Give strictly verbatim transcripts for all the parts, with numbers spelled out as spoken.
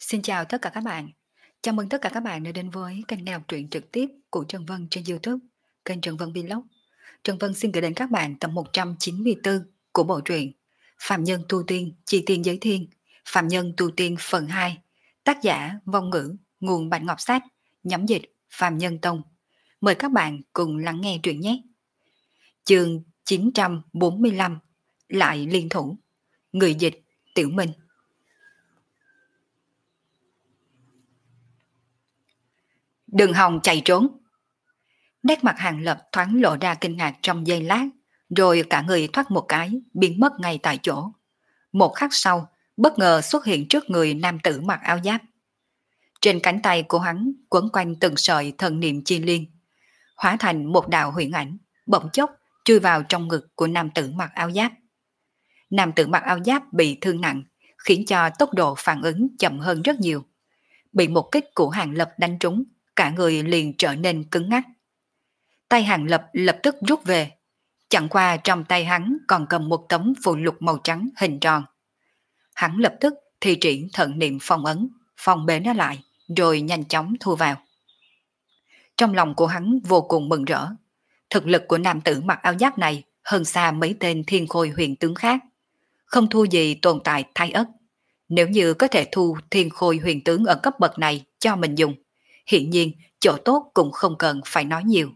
Xin chào tất cả các bạn. Chào mừng tất cả các bạn đã đến với kênh nghe đọc truyện trực tiếp của Trần Vân trên YouTube, kênh Trần Vân Vlog. Trần Vân xin gửi đến các bạn tập một trăm chín mươi tư của bộ truyện Phạm Nhân Tu Tiên, Chi Tiên Giới Thiên, Phạm Nhân Tu Tiên phần hai, tác giả Vong Ngữ, nguồn Bạch Ngọc Sách, nhóm dịch Phạm Nhân Tông. Mời các bạn cùng lắng nghe truyện nhé. Chương chín trăm bốn mươi lăm, lại liên thủ. Người dịch Tiểu Minh. Đừng hòng chạy trốn. Nét mặt Hàng Lập thoáng lộ ra kinh ngạc trong giây lát, rồi cả người thoát một cái, biến mất ngay tại chỗ. Một khắc sau, bất ngờ xuất hiện trước người nam tử mặc áo giáp. Trên cánh tay của hắn quấn quanh từng sợi thần niệm chi liên, hóa thành một đạo huyền ảnh, bỗng chốc chui vào trong ngực của nam tử mặc áo giáp. Nam tử mặc áo giáp bị thương nặng, khiến cho tốc độ phản ứng chậm hơn rất nhiều. Bị một kích của Hàng Lập đánh trúng, cả người liền trở nên cứng ngắc. Tay Hàng Lập lập tức rút về, chẳng qua trong tay hắn còn cầm một tấm phù lục màu trắng hình tròn. Hắn lập tức thi triển thần niệm phong ấn, phong bế nó lại, rồi nhanh chóng thu vào. Trong lòng của hắn vô cùng mừng rỡ. Thực lực của nam tử mặc áo giáp này hơn xa mấy tên thiên khôi huyền tướng khác, không thua gì tồn tại Thái Ất. Nếu như có thể thu thiên khôi huyền tướng ở cấp bậc này cho mình dùng, hiện nhiên chỗ tốt cũng không cần phải nói nhiều.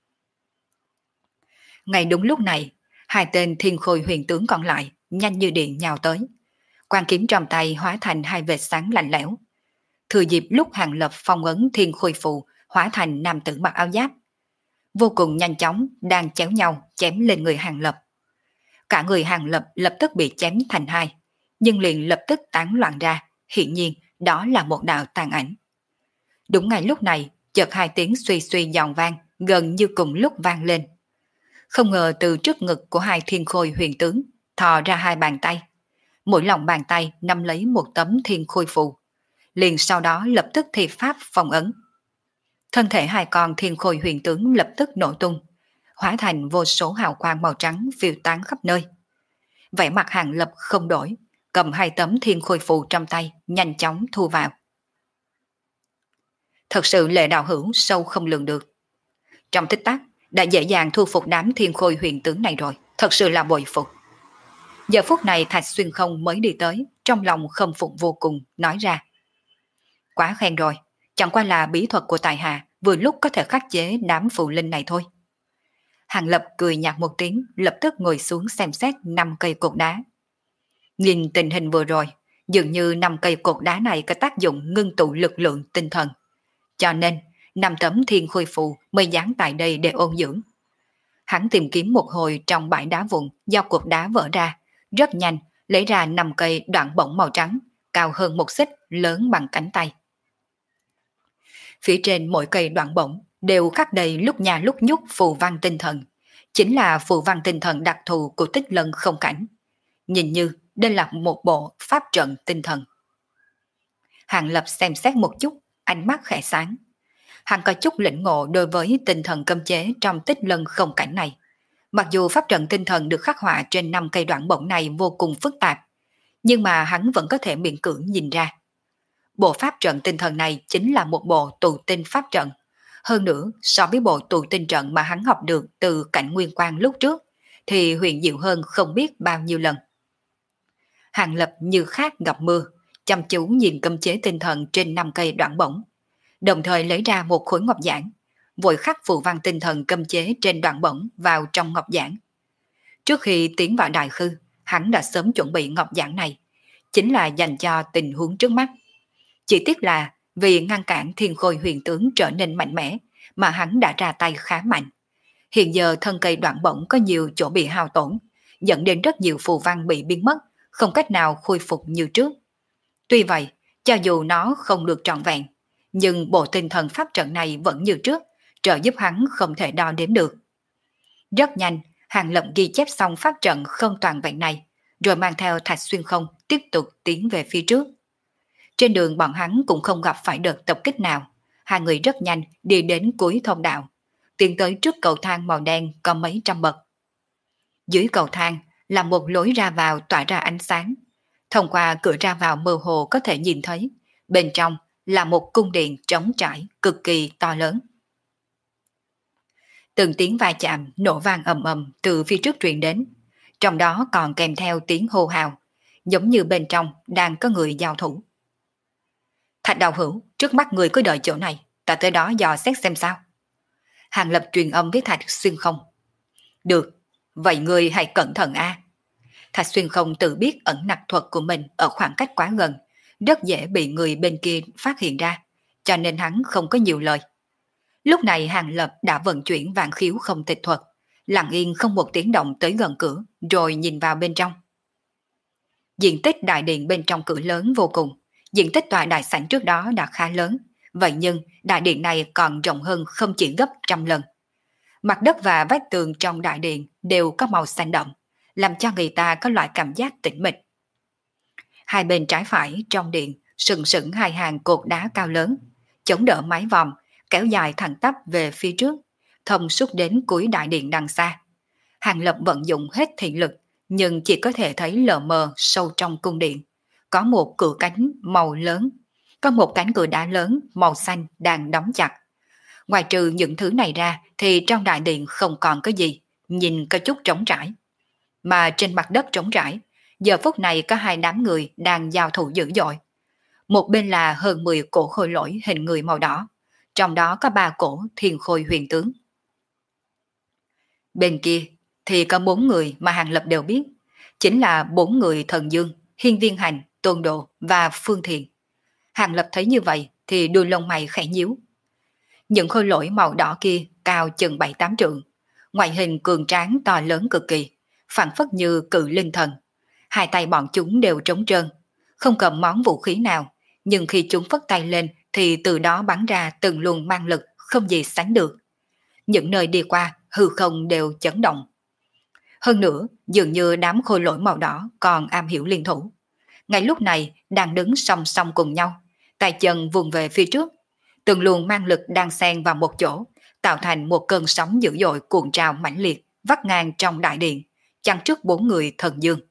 Ngay đúng lúc này, hai tên thiên khôi huyền tướng còn lại nhanh như điện nhào tới. Quan kiếm trong tay hóa thành hai vệt sáng lạnh lẽo. Thừa dịp lúc Hàng Lập phong ấn thiên khôi phù hóa thành nam tử mặc áo giáp, vô cùng nhanh chóng đang chéo nhau chém lên người Hàng Lập. Cả người Hàng Lập lập tức bị chém thành hai, nhưng liền lập tức tán loạn ra, hiện nhiên đó là một đạo tàn ảnh. Đúng ngay lúc này, chợt hai tiếng suy suy giòn vang gần như cùng lúc vang lên. Không ngờ từ trước ngực của hai thiên khôi huyền tướng thò ra hai bàn tay. Mỗi lòng bàn tay nắm lấy một tấm thiên khôi phù, liền sau đó lập tức thi pháp phong ấn. Thân thể hai con thiên khôi huyền tướng lập tức nổ tung, hóa thành vô số hào quang màu trắng phiêu tán khắp nơi. Vẻ mặt Hàng Lập không đổi, cầm hai tấm thiên khôi phù trong tay, nhanh chóng thu vào. Thật sự Lệ đạo hữu sâu không lường được. Trong tích tắc, đã dễ dàng thu phục đám thiên khôi huyền tướng này rồi, thật sự là bội phục. Giờ phút này Thạch Xuyên Không mới đi tới, trong lòng khâm phục vô cùng, nói ra. Quá khen rồi, chẳng qua là bí thuật của tài hạ, vừa lúc có thể khắc chế đám phụ linh này thôi. Hàng Lập cười nhạt một tiếng, lập tức ngồi xuống xem xét năm cây cột đá. Nhìn tình hình vừa rồi, dường như năm cây cột đá này có tác dụng ngưng tụ lực lượng tinh thần. Cho nên, năm tấm thiên khôi phù mới dán tại đây để ôn dưỡng. Hắn tìm kiếm một hồi trong bãi đá vụn do cột đá vỡ ra, rất nhanh lấy ra năm cây đoạn bổng màu trắng, cao hơn một xích, lớn bằng cánh tay. Phía trên mỗi cây đoạn bổng đều khắc đầy lúc nhà lúc nhúc phù văn tinh thần, chính là phù văn tinh thần đặc thù của Tích Lân Không Cảnh. Nhìn như đây là một bộ pháp trận tinh thần. Hàng Lập xem xét một chút, ánh mắt khẽ sáng. Hắn có chút lĩnh ngộ đối với tinh thần cấm chế trong Tích Lân Không Cảnh này. Mặc dù pháp trận tinh thần được khắc họa trên năm cây đoạn bổng này vô cùng phức tạp, nhưng mà hắn vẫn có thể miễn cưỡng nhìn ra. Bộ pháp trận tinh thần này chính là một bộ tụ tinh pháp trận. Hơn nữa, so với bộ tụ tinh trận mà hắn học được từ Cảnh Nguyên Quang lúc trước, thì huyền diệu hơn không biết bao nhiêu lần. Hàng Lập như khác gặp mưa, chăm chú nhìn cấm chế tinh thần trên năm cây đoạn bổng, đồng thời lấy ra một khối ngọc giản, vội khắc phù văn tinh thần cấm chế trên đoạn bổng vào trong ngọc giản. Trước khi tiến vào đại khư, hắn đã sớm chuẩn bị ngọc giản này, chính là dành cho tình huống trước mắt. Chỉ tiếc là vì ngăn cản thiên khôi huyền tướng trở nên mạnh mẽ mà hắn đã ra tay khá mạnh. Hiện giờ thân cây đoạn bổng có nhiều chỗ bị hao tổn, dẫn đến rất nhiều phù văn bị biến mất, không cách nào khôi phục như trước. Tuy vậy, cho dù nó không được trọn vẹn, nhưng bộ tinh thần pháp trận này vẫn như trước, trợ giúp hắn không thể đo đếm được. Rất nhanh, Hàng Lập ghi chép xong pháp trận không toàn vẹn này, rồi mang theo Thạch Xuyên Không tiếp tục tiến về phía trước. Trên đường bọn hắn cũng không gặp phải đợt tập kích nào, hai người rất nhanh đi đến cuối thông đạo, tiến tới trước cầu thang màu đen có mấy trăm bậc. Dưới cầu thang là một lối ra vào tỏa ra ánh sáng. Thông qua cửa ra vào mơ hồ có thể nhìn thấy bên trong là một cung điện trống trải cực kỳ to lớn. Từng tiếng va chạm nổ vang ầm ầm từ phía trước truyền đến, trong đó còn kèm theo tiếng hô hào, giống như bên trong đang có người giao thủ. Thạch Đạo Hữu, trước mắt người cứ đợi chỗ này, ta tới đó dò xét xem sao. Hàng Lập truyền âm với Thạch Xuyên Không. Được, vậy người hãy cẩn thận a. Thạch Xuyên Không tự biết ẩn nặc thuật của mình ở khoảng cách quá gần, rất dễ bị người bên kia phát hiện ra, cho nên hắn không có nhiều lời. Lúc này Hàng Lập đã vận chuyển vạn khiếu không tịch thuật, lặng yên không một tiếng động tới gần cửa, rồi nhìn vào bên trong. Diện tích đại điện bên trong cửa lớn vô cùng, diện tích tòa đại sảnh trước đó đã khá lớn, vậy nhưng đại điện này còn rộng hơn không chỉ gấp trăm lần. Mặt đất và vách tường trong đại điện đều có màu xanh đậm, làm cho người ta có loại cảm giác tĩnh mịch. Hai bên trái phải trong điện sừng sững hai hàng cột đá cao lớn, chống đỡ mái vòm, kéo dài thẳng tắp về phía trước, thông suốt đến cuối đại điện đằng xa. Hàng Lập vận dụng hết thị lực, nhưng chỉ có thể thấy lờ mờ sâu trong cung điện. Có một cửa cánh màu lớn, có một cánh cửa đá lớn màu xanh đang đóng chặt. Ngoài trừ những thứ này ra thì trong đại điện không còn có gì, nhìn có chút trống trải. Mà trên mặt đất trống trải, giờ phút này có hai đám người đang giao thủ dữ dội. Một bên là hơn mười cổ khôi lỗi hình người màu đỏ, trong đó có ba cổ thiên khôi huyền tướng. Bên kia thì có bốn người mà Hàng Lập đều biết, chính là bốn người Thần Dương, Hiên Viên Hành, Tôn Độ và Phương Thiện. Hàng Lập thấy như vậy thì đuôi lông mày khẽ nhíu. Những khôi lỗi màu đỏ kia cao chừng bảy tám trượng, ngoại hình cường tráng to lớn cực kỳ, phảng phất như cự linh thần. Hai tay bọn chúng đều trống trơn, không cầm món vũ khí nào, nhưng khi chúng phất tay lên thì từ đó bắn ra từng luồng mang lực không gì sánh được. Những nơi đi qua hư không đều chấn động. Hơn nữa, dường như đám khôi lỗi màu đỏ còn am hiểu liên thủ. Ngay lúc này đang đứng song song cùng nhau, tay chân vùng về phía trước, từng luồng mang lực đang xen vào một chỗ, tạo thành một cơn sóng dữ dội cuộn trào mãnh liệt, vắt ngang trong đại điện, chắn trước bốn người Thần Dương.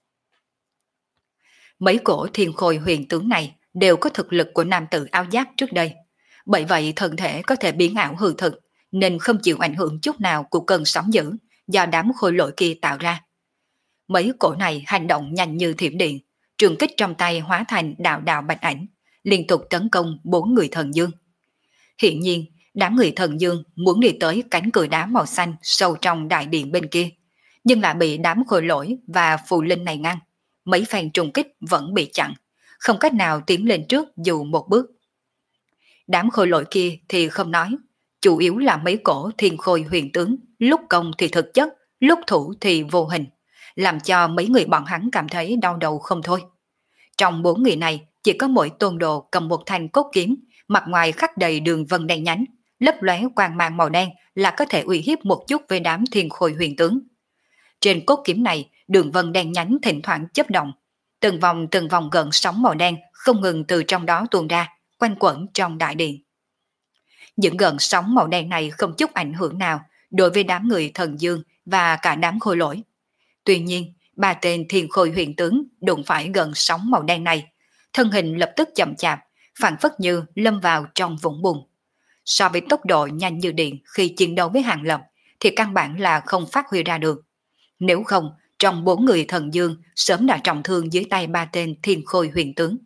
Mấy cổ thiên khôi huyền tướng này đều có thực lực của nam tử áo giáp trước đây, bởi vậy thân thể có thể biến ảo hư thực, nên không chịu ảnh hưởng chút nào của cơn sóng dữ do đám khôi lỗi kia tạo ra. Mấy cổ này hành động nhanh như thiểm điện, trường kích trong tay hóa thành đạo đạo bạch ảnh, liên tục tấn công bốn người Thần Dương. Hiện nhiên, đám người Thần Dương muốn đi tới cánh cửa đá màu xanh sâu trong đại điện bên kia, nhưng lại bị đám khôi lỗi và phù linh này ngăn. Mấy phen trùng kích vẫn bị chặn, không cách nào tiến lên trước dù một bước. Đám khôi lỗi kia thì không nói, chủ yếu là mấy cổ thiên khôi huyền tướng, lúc công thì thực chất, lúc thủ thì vô hình, làm cho mấy người bọn hắn cảm thấy đau đầu không thôi. Trong bốn người này, chỉ có mỗi Tôn Đồ cầm một thanh cốt kiếm, mặt ngoài khắc đầy đường vân đen nhánh, lấp lóe quang mang màu đen là có thể uy hiếp một chút với đám thiên khôi huyền tướng. Trên cốt kiếm này, đường vân đen nhánh thỉnh thoảng chớp động, từng vòng từng vòng gợn sóng màu đen không ngừng từ trong đó tuôn ra, quanh quẩn trong đại điện. Những gợn sóng màu đen này không chút ảnh hưởng nào đối với đám người Thần Dương và cả đám khôi lỗi. Tuy nhiên, ba tên thiên khôi huyền tướng đụng phải gợn sóng màu đen này, thân hình lập tức chậm chạp, phảng phất như lâm vào trong vũng bùn. So với tốc độ nhanh như điện khi chiến đấu với Hàng Lập thì căn bản là không phát huy ra được. Nếu không, trong bốn người Thần Dương sớm đã trọng thương dưới tay ba tên thiên khôi huyền tướng.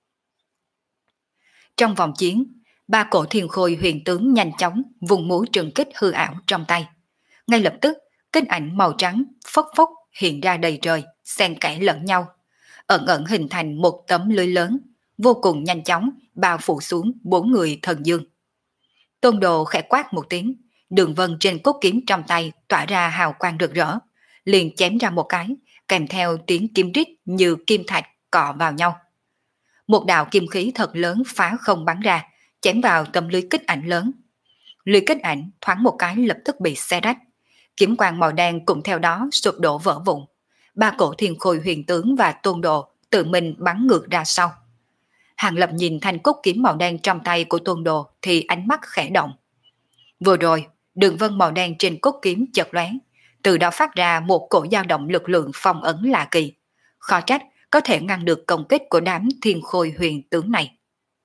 Trong vòng chiến, ba cổ thiên khôi huyền tướng nhanh chóng vùng múa trừng kích hư ảo trong tay. Ngay lập tức, kích ảnh màu trắng phốc phốc hiện ra đầy trời, xen kẽ lẫn nhau, ẩn ẩn hình thành một tấm lưới lớn, vô cùng nhanh chóng bao phủ xuống bốn người Thần Dương. Tôn Đồ khẽ quát một tiếng, đường vân trên cốt kiếm trong tay tỏa ra hào quang rực rỡ, liền chém ra một cái, kèm theo tiếng kim rít như kim thạch cọ vào nhau. Một đạo kim khí thật lớn phá không bắn ra, chém vào tấm lưới kích ảnh lớn. Lưới kích ảnh thoáng một cái lập tức bị xé rách, kiếm quang màu đen cũng theo đó sụp đổ vỡ vụn. Ba cổ thiên khôi huyền tướng và Tôn Đồ tự mình bắn ngược ra sau. Hàng Lập nhìn thanh cốt kiếm màu đen trong tay của Tôn Đồ thì ánh mắt khẽ động. Vừa rồi, đường vân màu đen trên cốt kiếm chợt lóe, từ đó phát ra một cổ dao động lực lượng phong ấn lạ kỳ, khó trách có thể ngăn được công kích của đám thiên khôi huyền tướng này.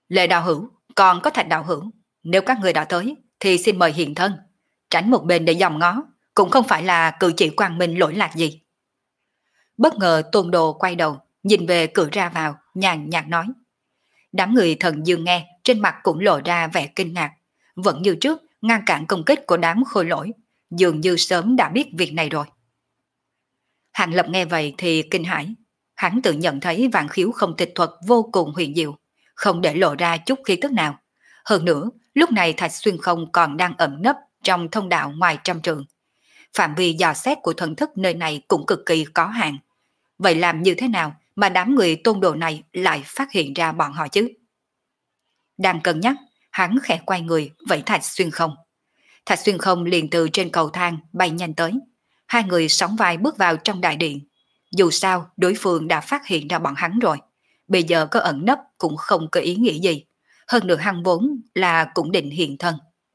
Lệ đạo hữu, còn có Thạch đạo hữu, nếu các người đã tới, thì xin mời hiện thân. Tránh một bên để dòm ngó, cũng không phải là cử chỉ quang minh lỗi lạc gì. Bất ngờ Tôn Đồ quay đầu, nhìn về cửa ra vào, nhàn nhạt nói. Đám người Thần Dương nghe, trên mặt cũng lộ ra vẻ kinh ngạc, vẫn như trước, ngăn cản công kích của đám khôi lỗi, dường như sớm đã biết việc này rồi. Hàng Lập nghe vậy thì kinh hãi, hắn tự nhận thấy vạn khiếu không tịch thuật vô cùng huyền diệu, không để lộ ra chút khí tức nào. Hơn nữa, lúc này Thạch Xuyên Không còn đang ẩn nấp trong thông đạo ngoài trăm trường. Phạm vi dò xét của thần thức nơi này cũng cực kỳ có hạn. Vậy làm như thế nào mà đám người Tôn Đồ này lại phát hiện ra bọn họ chứ? Đang cân nhắc, hắn khẽ quay người vẫy Thạch Xuyên Không. Thạch Xuyên Không liền từ trên cầu thang bay nhanh tới. Hai người sóng vai bước vào trong đại điện. Dù sao, đối phương đã phát hiện ra bọn hắn rồi. Bây giờ có ẩn nấp cũng không có ý nghĩa gì. Hơn nữa hắn vốn là cũng định hiện thân.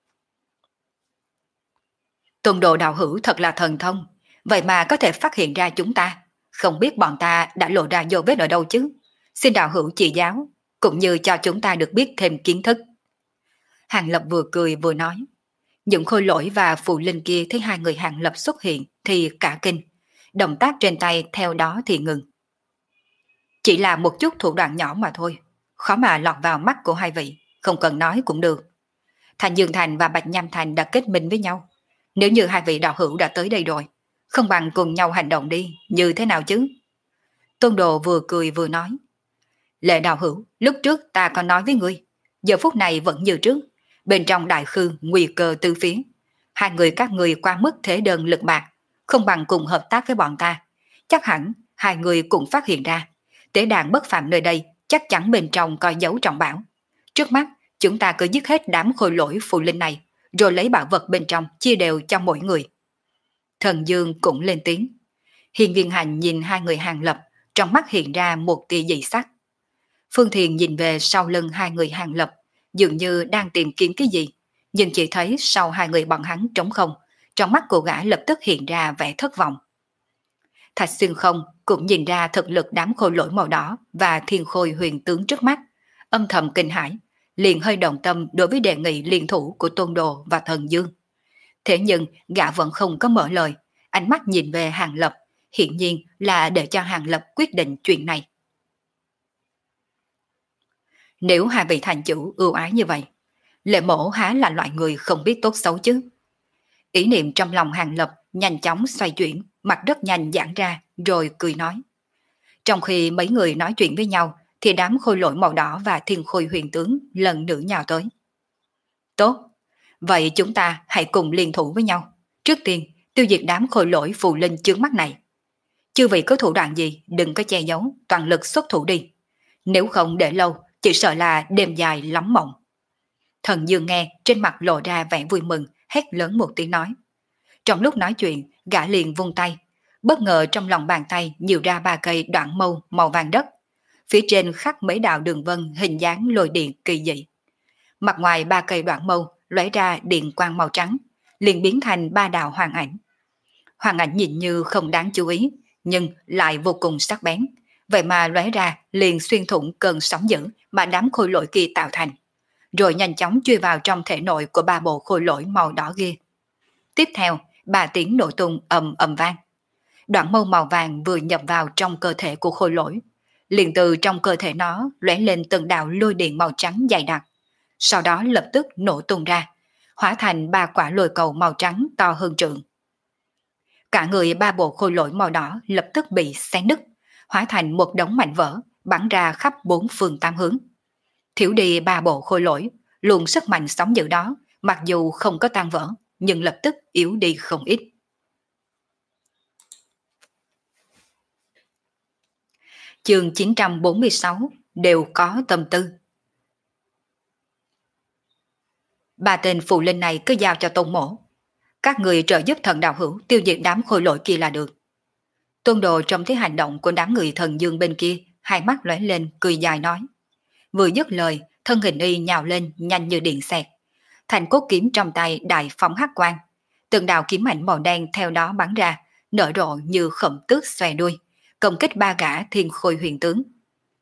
Tôn Đồ đạo hữu thật là thần thông. Vậy mà có thể phát hiện ra chúng ta. Không biết bọn ta đã lộ ra dấu vết ở đâu chứ. Xin đạo hữu chỉ giáo, cũng như cho chúng ta được biết thêm kiến thức. Hàng Lập vừa cười vừa nói. Những khôi lỗi và phù linh kia thấy hai người Hàng Lập xuất hiện thì cả kinh. Động tác trên tay theo đó thì ngừng. Chỉ là một chút thủ đoạn nhỏ mà thôi. Khó mà lọt vào mắt của hai vị. Không cần nói cũng được. Thành Dương Thành và Bạch Nham Thành đã kết minh với nhau. Nếu như hai vị đạo hữu đã tới đây rồi, không bằng cùng nhau hành động đi. Như thế nào chứ? Tôn Đồ vừa cười vừa nói. Lệ đạo hữu, lúc trước ta có nói với ngươi. Giờ phút này vẫn như trước. Bên trong đại khư nguy cơ từ phía. Hai người các người qua mức thế đơn lực bạc, không bằng cùng hợp tác với bọn ta. Chắc hẳn hai người cũng phát hiện ra. Tế đàn bất phạm nơi đây chắc chắn bên trong có dấu trọng bảo. Trước mắt chúng ta cứ giết hết đám khôi lỗi phù linh này, rồi lấy bảo vật bên trong chia đều cho mỗi người. Thần Dương cũng lên tiếng. Hiên Viên Hành nhìn hai người Hàng Lập, trong mắt hiện ra một tia dị sắc. Phương Thiền nhìn về sau lưng hai người Hàng Lập, dường như đang tìm kiếm cái gì, nhưng chỉ thấy sau hai người bọn hắn trống không, trong mắt của gã lập tức hiện ra vẻ thất vọng. Thạch Xuyên Không cũng nhìn ra thực lực đám khôi lỗi màu đỏ và thiên khôi huyền tướng trước mắt, âm thầm kinh hãi, liền hơi động tâm đối với đề nghị liên thủ của Tôn Đồ và Thần Dương. Thế nhưng gã vẫn không có mở lời, ánh mắt nhìn về Hàng Lập, hiển nhiên là để cho Hàng Lập quyết định chuyện này. Nếu hai vị thành chủ ưu ái như vậy, Lệ Mổ há là loại người không biết tốt xấu chứ? Ý niệm trong lòng Hàng Lập nhanh chóng xoay chuyển, mặt rất nhanh giãn ra, rồi cười nói. Trong khi mấy người nói chuyện với nhau, thì đám khôi lỗi màu đỏ và thiên khôi huyền tướng lần nữa nhào tới. Tốt, vậy chúng ta hãy cùng liên thủ với nhau. Trước tiên, tiêu diệt đám khôi lỗi phù linh chướng mắt này. Chư vị có thủ đoạn gì, đừng có che giấu, toàn lực xuất thủ đi. Nếu không để lâu, chỉ sợ là đêm dài lắm mộng. Thần Dương nghe, trên mặt lộ ra vẻ vui mừng, hét lớn một tiếng nói. Trong lúc nói chuyện, gã liền vung tay. Bất ngờ trong lòng bàn tay nhiều ra ba cây đoạn mâu màu vàng đất. Phía trên khắc mấy đạo đường vân hình dáng lôi điện kỳ dị. Mặt ngoài ba cây đoạn mâu lóe ra điện quang màu trắng, liền biến thành ba đạo hoàng ảnh. Hoàng ảnh nhìn như không đáng chú ý, nhưng lại vô cùng sắc bén. Vậy mà lóe ra liền xuyên thủng cơn sóng dữ mà đám khôi lỗi kia tạo thành, rồi nhanh chóng chui vào trong thể nội của ba bộ khôi lỗi màu đỏ kia. Tiếp theo, ba tiếng nổ tung ầm ầm vang. Đoạn mâu màu vàng vừa nhập vào trong cơ thể của khôi lỗi, liền từ trong cơ thể nó lóe lên từng đạo lôi điện màu trắng dày đặc, sau đó lập tức nổ tung ra, hóa thành ba quả lôi cầu màu trắng to hơn trượng. Cả người ba bộ khôi lỗi màu đỏ lập tức bị xé nứt, hóa thành một đống mảnh vỡ bắn ra khắp bốn phương tám hướng. Thiếu đi ba bộ khôi lỗi, luồng sức mạnh sóng dữ đó, mặc dù không có tan vỡ, nhưng lập tức yếu đi không ít. Chương chín trăm bốn mươi sáu, đều có tâm tư. Ba tên phù linh này cứ giao cho Tôn Mổ. Các người trợ giúp Thần đạo hữu tiêu diệt đám khôi lỗi kia là được. Tôn Đồ trông thấy hành động của đám người Thần Dương bên kia, hai mắt lóe lên cười dài nói. Vừa dứt lời, thân hình y nhào lên nhanh như điện xẹt. Thành cốt kiếm trong tay đại phóng hắc quang. Từng đạo kiếm ảnh màu đen theo đó bắn ra, nở rộ như khổng tước xòe đuôi, công kích ba gã thiên khôi huyền tướng.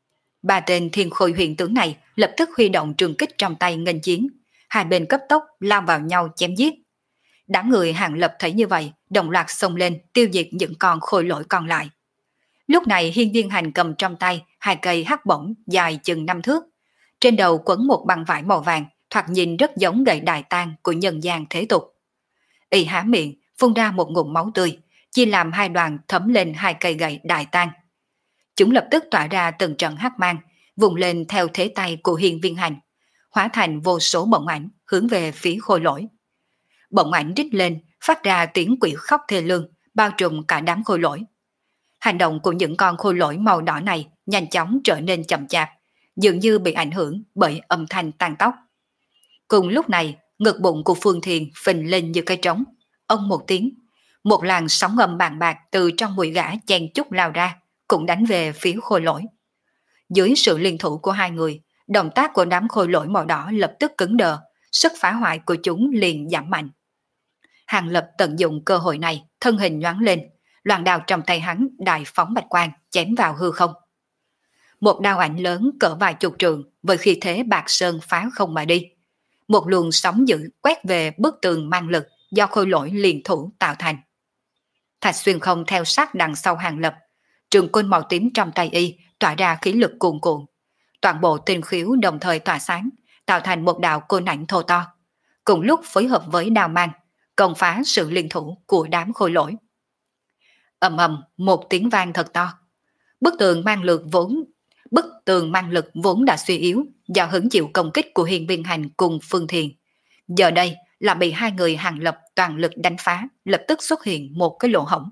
Ba tên thiên khôi huyền tướng này lập tức huy động trường kích trong tay nghênh chiến, hai bên cấp tốc lao vào nhau chém giết. Đám người Hàng Lập thấy như vậy, đồng loạt xông lên tiêu diệt những con khôi lỗi còn lại. Lúc này Hiên Viên Hành cầm trong tay hai cây hắc bổng dài chừng năm thước, trên đầu quấn một băng vải màu vàng, thoạt nhìn rất giống gậy đại tang của nhân gian thế tục. Y há miệng phun ra một ngụm máu tươi, chia làm hai đoàn thấm lên hai cây gậy đại tang. Chúng lập tức tỏa ra từng trận hắc mang, vùng lên theo thế tay của Hiên Viên Hành, hóa thành vô số bổng ảnh hướng về phía khôi lỗi. Bổng ảnh rít lên, phát ra tiếng quỷ khóc thê lương, bao trùm cả đám khôi lỗi. Hành động của những con khôi lỗi màu đỏ này nhanh chóng trở nên chậm chạp, dường như bị ảnh hưởng bởi âm thanh tan tóc. Cùng lúc này, ngực bụng của Phương Thiền phình lên như cây trống. Ông một tiếng, một làn sóng âm bàn bạc từ trong mũi gã chen chúc lao ra, cũng đánh về phía khôi lỗi. Dưới sự liên thủ của hai người, động tác của đám khôi lỗi màu đỏ lập tức cứng đờ, sức phá hoại của chúng liền giảm mạnh. Hàng Lập tận dụng cơ hội này, thân hình nhoáng lên, loan đao trong tay hắn đại phóng bạch quang chém vào hư không. Một đao ảnh lớn cỡ vài chục trượng với khí thế bạc sơn phá không mà đi. Một luồng sóng dữ quét về bức tường mang lực do khôi lỗi liền thủ tạo thành. Thạch Xuyên Không theo sát đằng sau Hàng Lập, trường côn màu tím trong tay y tỏa ra khí lực cuồn cuộn. Toàn bộ tinh khiếu đồng thời tỏa sáng, tạo thành một đạo côn ảnh thô to, cùng lúc phối hợp với đao mang, công phá sự liên thủ của đám khôi lỗi. Ầm ầm một tiếng vang thật to. Bức tường mang lực vốn bức tường mang lực vốn đã suy yếu do hứng chịu công kích của Hiên Viên Hành cùng Phương Thiền, giờ đây là bị hai người Hàng Lập toàn lực đánh phá, lập tức xuất hiện một cái lỗ hổng.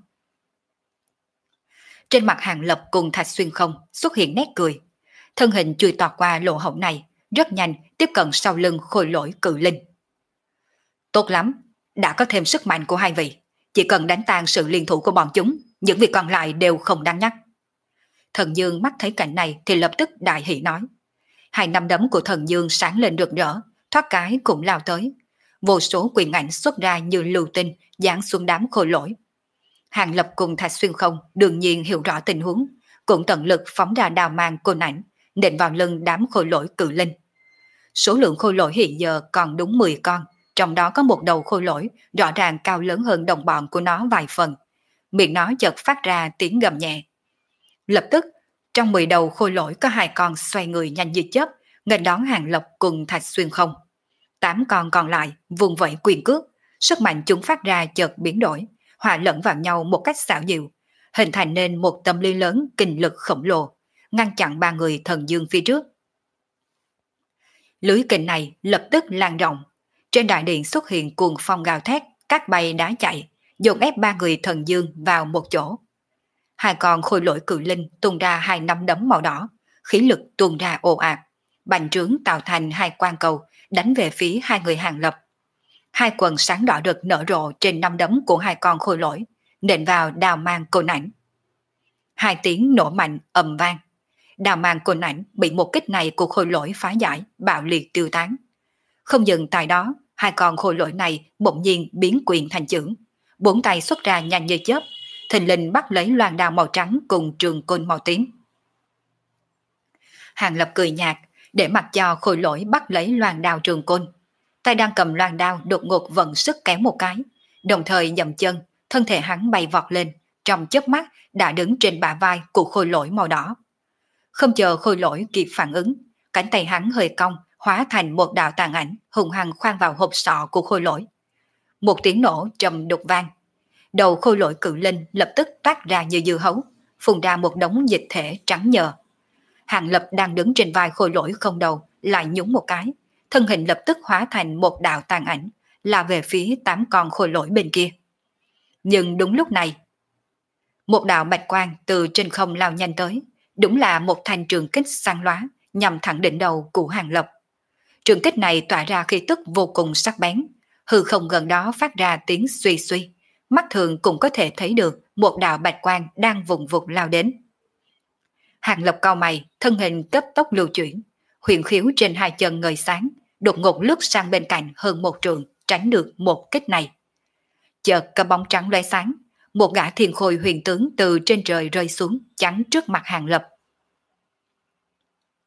Trên mặt Hàng Lập cùng Thạch Xuyên Không xuất hiện nét cười, thân hình chui tọt qua lỗ hổng này, rất nhanh tiếp cận sau lưng khôi lỗi cự linh. Tốt lắm, đã có thêm sức mạnh của hai vị, chỉ cần đánh tan sự liên thủ của bọn chúng, những việc còn lại đều không đáng nhắc. Thần Dương mắt thấy cảnh này thì lập tức đại hỉ nói. Hai nắm đấm của Thần Dương sáng lên rực rỡ, thoát cái cũng lao tới. Vô số quyền ảnh xuất ra như lưu tinh giáng xuống đám khôi lỗi. Hàng Lập cùng Thạch Xuyên Không đương nhiên hiểu rõ tình huống, cũng tận lực phóng ra đào mang côn ảnh, nện vào lưng đám khôi lỗi cự linh. Số lượng khôi lỗi hiện giờ còn đúng mười con, trong đó có một đầu khôi lỗi rõ ràng cao lớn hơn đồng bọn của nó vài phần. Miệng nó chợt phát ra tiếng gầm nhẹ. Lập tức, trong mười đầu khôi lỗi có hai con xoay người nhanh như chớp, nghênh đón Hàng Lập cùng Thạch Xuyên Không. Tám con còn lại vùng vẫy quyền cước, sức mạnh chúng phát ra chợt biến đổi, hòa lẫn vào nhau một cách xảo diệu, hình thành nên một tâm lý lớn kình lực khổng lồ, ngăn chặn ba người Thần Dương phía trước. Lưới kình này lập tức lan rộng, trên đại điện xuất hiện cuồng phong gào thét, cát bay đá chạy, dồn ép ba người Thần Dương vào một chỗ. Hai con khôi lỗi cự linh tung ra hai nắm đấm màu đỏ, khí lực tuôn ra ồ ạt, bành trướng tạo thành hai quang cầu đánh về phía hai người Hàng Lập. Hai quần sáng đỏ rực nở rộ trên nắm đấm của hai con khôi lỗi, nện vào đào mang côn ảnh. Hai tiếng nổ mạnh ầm vang, đào mang côn ảnh bị một kích này của khôi lỗi phá giải, bạo liệt tiêu tán. Không dừng tại đó, hai con khôi lỗi này bỗng nhiên biến quyền thành chưởng, bốn tay xuất ra nhanh như chớp, thình lình bắt lấy loan đao màu trắng cùng trường côn màu tím. Hàng Lập cười nhạt, để mặc cho khôi lỗi bắt lấy loan đao trường côn. Tay đang cầm loan đao đột ngột vận sức kéo một cái, đồng thời dậm chân, thân thể hắn bay vọt lên, trong chớp mắt đã đứng trên bả vai của khôi lỗi màu đỏ. Không chờ khôi lỗi kịp phản ứng, cánh tay hắn hơi cong, hóa thành một đạo tàn ảnh hùng hăng khoan vào hộp sọ của khôi lỗi. Một tiếng nổ trầm đục vang, đầu khôi lỗi cự linh lập tức toát ra như dưa hấu, phun ra một đống dịch thể trắng nhờ. Hàng Lập đang đứng trên vai khôi lỗi không đầu lại nhúng một cái, thân hình lập tức hóa thành một đạo tàn ảnh, là về phía tám con khôi lỗi bên kia. Nhưng đúng lúc này, một đạo bạch quang từ trên không lao nhanh tới, đúng là một thanh trường kích sáng lóa nhằm thẳng đỉnh đầu của Hàng Lập. Trường kích này tỏa ra khí tức vô cùng sắc bén, hư không gần đó phát ra tiếng suy suy, mắt thường cũng có thể thấy được một đạo bạch quang đang vùng vụt lao đến. Hàng Lập cau mày, thân hình cấp tốc lưu chuyển, huyền khiếu trên hai chân ngời sáng, đột ngột lướt sang bên cạnh hơn một trượng, tránh được một kích này. Chợt cái bóng trắng lóe sáng, một gã thiên khôi huyền tướng từ trên trời rơi xuống, chắn trước mặt Hàng Lập.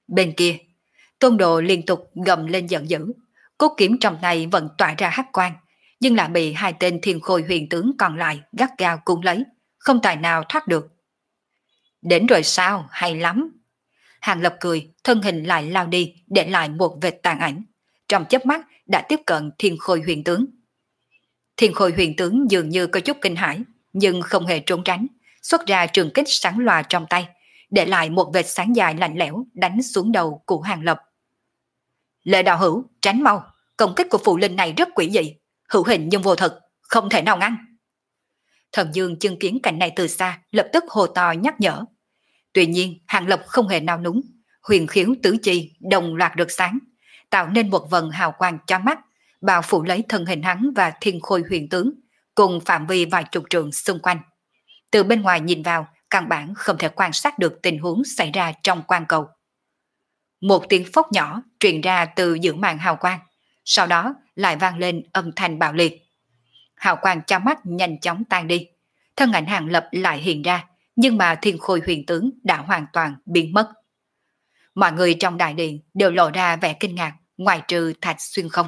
Bên kia, Tôn Đồ liên tục gầm lên giận dữ, cốt kiếm trong tay vẫn tỏa ra hắc quang, nhưng lại bị hai tên thiên khôi huyền tướng còn lại gắt gao cuốn lấy, không tài nào thoát được. Đến rồi sao, hay lắm. Hàng Lập cười, thân hình lại lao đi, để lại một vệt tàn ảnh. Trong chớp mắt đã tiếp cận thiên khôi huyền tướng. Thiên khôi huyền tướng dường như có chút kinh hãi, nhưng không hề trốn tránh, xuất ra trường kích sáng loà trong tay, để lại một vệt sáng dài lạnh lẽo đánh xuống đầu của Hàng Lập. Lệ đạo hữu, tránh mau, công kích của phụ linh này rất quỷ dị, hữu hình nhưng vô thực, không thể nào ngăn. Thần Dương chứng kiến cảnh này từ xa, lập tức hô to nhắc nhở. Tuy nhiên, Hàng Lập không hề nao núng, huyền khiếu tứ chi đồng loạt được sáng, tạo nên một vần hào quang chói mắt, bao phủ lấy thân hình hắn và thiên khôi huyền tướng, cùng phạm vi vài chục trượng xung quanh. Từ bên ngoài nhìn vào, căn bản không thể quan sát được tình huống xảy ra trong quang cầu. Một tiếng phốc nhỏ truyền ra từ giữa màn hào quang, sau đó lại vang lên âm thanh bạo liệt. Hào quang chói mắt nhanh chóng tan đi, thân ảnh Hàng Lập lại hiện ra, nhưng mà thiên khôi huyền tướng đã hoàn toàn biến mất. Mọi người trong đại điện đều lộ ra vẻ kinh ngạc, ngoài trừ Thạch Xuyên không.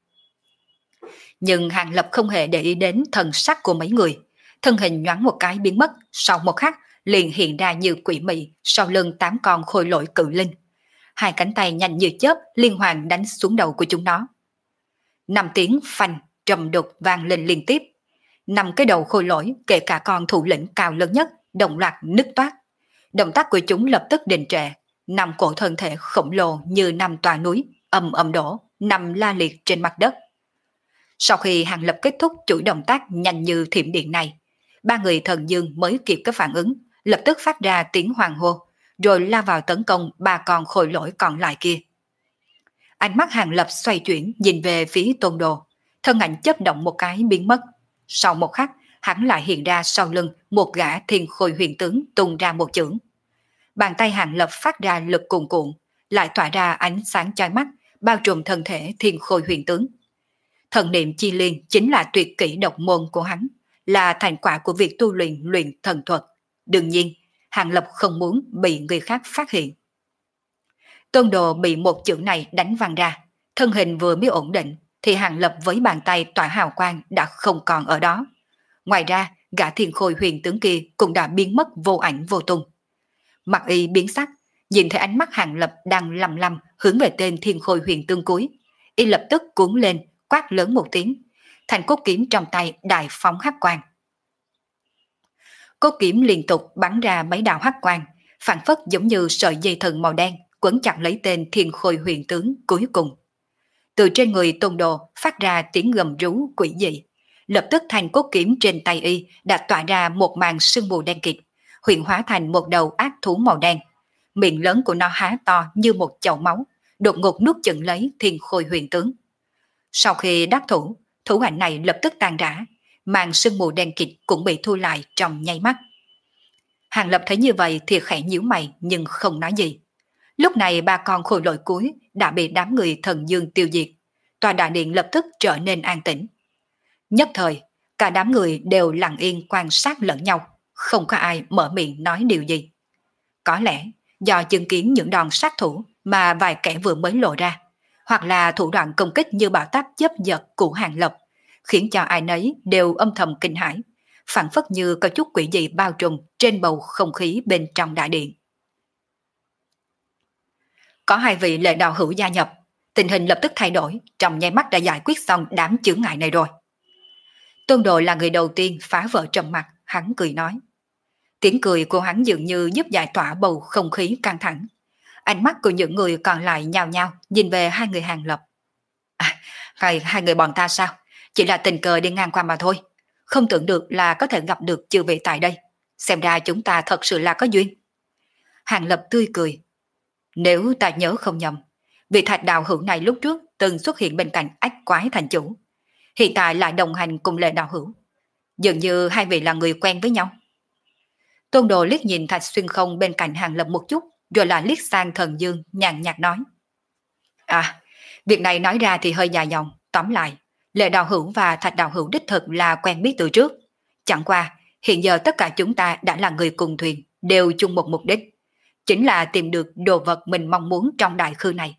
Nhưng Hàng Lập không hề để ý đến thần sắc của mấy người, thân hình nhoáng một cái biến mất, sau một khắc liền hiện ra như quỷ mị sau lưng tám con khôi lỗi cự linh. Hai cánh tay nhanh như chớp liên hoàn đánh xuống đầu của chúng nó. Năm tiếng phanh trầm đục vang lên liên tiếp. Năm cái đầu khôi lỗi, kể cả con thủ lĩnh cao lớn nhất, đồng loạt nứt toát. Động tác của chúng lập tức đình trệ. Năm cổ thân thể khổng lồ như năm tòa núi, ầm ầm đổ, nằm la liệt trên mặt đất. Sau khi Hàng Lập kết thúc chuỗi động tác nhanh như thiểm điện này, ba người thần dương mới kịp cái phản ứng, lập tức phát ra tiếng hoàng hô, rồi lao vào tấn công ba con khôi lỗi còn lại kia. Ánh mắt Hàng Lập xoay chuyển nhìn về phía Tôn Đồ, thân ảnh chớp động một cái biến mất. Sau một khắc, hắn lại hiện ra sau lưng một gã thiên khôi huyền tướng tung ra một chưởng. Bàn tay Hàng Lập phát ra lực cuồn cuộn, lại tỏa ra ánh sáng chói mắt, bao trùm thân thể thiên khôi huyền tướng. Thần niệm chi liên chính là tuyệt kỹ độc môn của hắn, là thành quả của việc tu luyện luyện thần thuật. Đương nhiên, Hàng Lập không muốn bị người khác phát hiện. Tôn Đồ bị một chưởng này đánh văng ra, thân hình vừa mới ổn định, thì Hàng Lập với bàn tay tỏa hào quang đã không còn ở đó. Ngoài ra, gã thiên khôi huyền tướng kia cũng đã biến mất vô ảnh vô tung. Mặt y biến sắc, nhìn thấy ánh mắt Hàng Lập đang lầm lầm hướng về tên thiên khôi huyền tướng cuối, y lập tức cuốn lên, quát lớn một tiếng, thanh cốt kiếm trong tay đại phóng hắc quang. Cốt kiếm liên tục bắn ra mấy đạo hắc quang, phản phất giống như sợi dây thừng màu đen quấn chặt lấy tên thiên khôi huyền tướng cuối cùng. Từ trên người Tôn Đồ phát ra tiếng gầm rú quỷ dị, lập tức thanh cốt kiếm trên tay y đã tỏa ra một màn sương mù đen kịt, huyện hóa thành một đầu ác thú màu đen. Miệng lớn của nó há to như một chậu máu, đột ngột nuốt chửng lấy thiên khôi huyền tướng. Sau khi đắc thủ, thủ ảnh này lập tức tan rã, màn sương mù đen kịt cũng bị thu lại trong nháy mắt. Hàng Lập thấy như vậy thì khẽ nhíu mày nhưng không nói gì. Lúc này ba con khôi lỗi cuối đã bị đám người thần dương tiêu diệt, tòa đại điện lập tức trở nên an tĩnh. Nhất thời, cả đám người đều lặng yên quan sát lẫn nhau, không có ai mở miệng nói điều gì. Có lẽ do chứng kiến những đòn sát thủ mà vài kẻ vừa mới lộ ra, hoặc là thủ đoạn công kích như bão táp chớp giật của Hàng Lập, khiến cho ai nấy đều âm thầm kinh hãi, phảng phất như có chút quỷ dị bao trùm trên bầu không khí bên trong đại điện. Có hai vị lệ đạo hữu gia nhập, tình hình lập tức thay đổi, trong nháy mắt đã giải quyết xong đám chướng ngại này rồi. Tôn Đồ là người đầu tiên phá vỡ trầm mặc, hắn cười nói. Tiếng cười của hắn dường như giúp giải tỏa bầu không khí căng thẳng. Ánh mắt của những người còn lại nhao nhao nhìn về hai người Hàng Lập. À, hai, hai người bọn ta sao? Chỉ là tình cờ đi ngang qua mà thôi. Không tưởng được là có thể gặp được chư vị tại đây. Xem ra chúng ta thật sự là có duyên. Hàng Lập tươi cười. Nếu ta nhớ không nhầm, vị Thạch đạo hữu này lúc trước từng xuất hiện bên cạnh ách quái thành chủ, hiện tại lại đồng hành cùng Lệ đạo hữu. Dường như hai vị là người quen với nhau. Tôn Đồ liếc nhìn Thạch Xuyên Không bên cạnh Hàng Lập một chút, rồi là liếc sang Thần Dương nhàn nhạt nói. À, việc này nói ra thì hơi dài dòng, tóm lại, Lệ đạo hữu và Thạch đạo hữu đích thực là quen biết từ trước. Chẳng qua, hiện giờ tất cả chúng ta đã là người cùng thuyền, đều chung một mục đích. chính là tìm được đồ vật mình mong muốn trong đại khư này.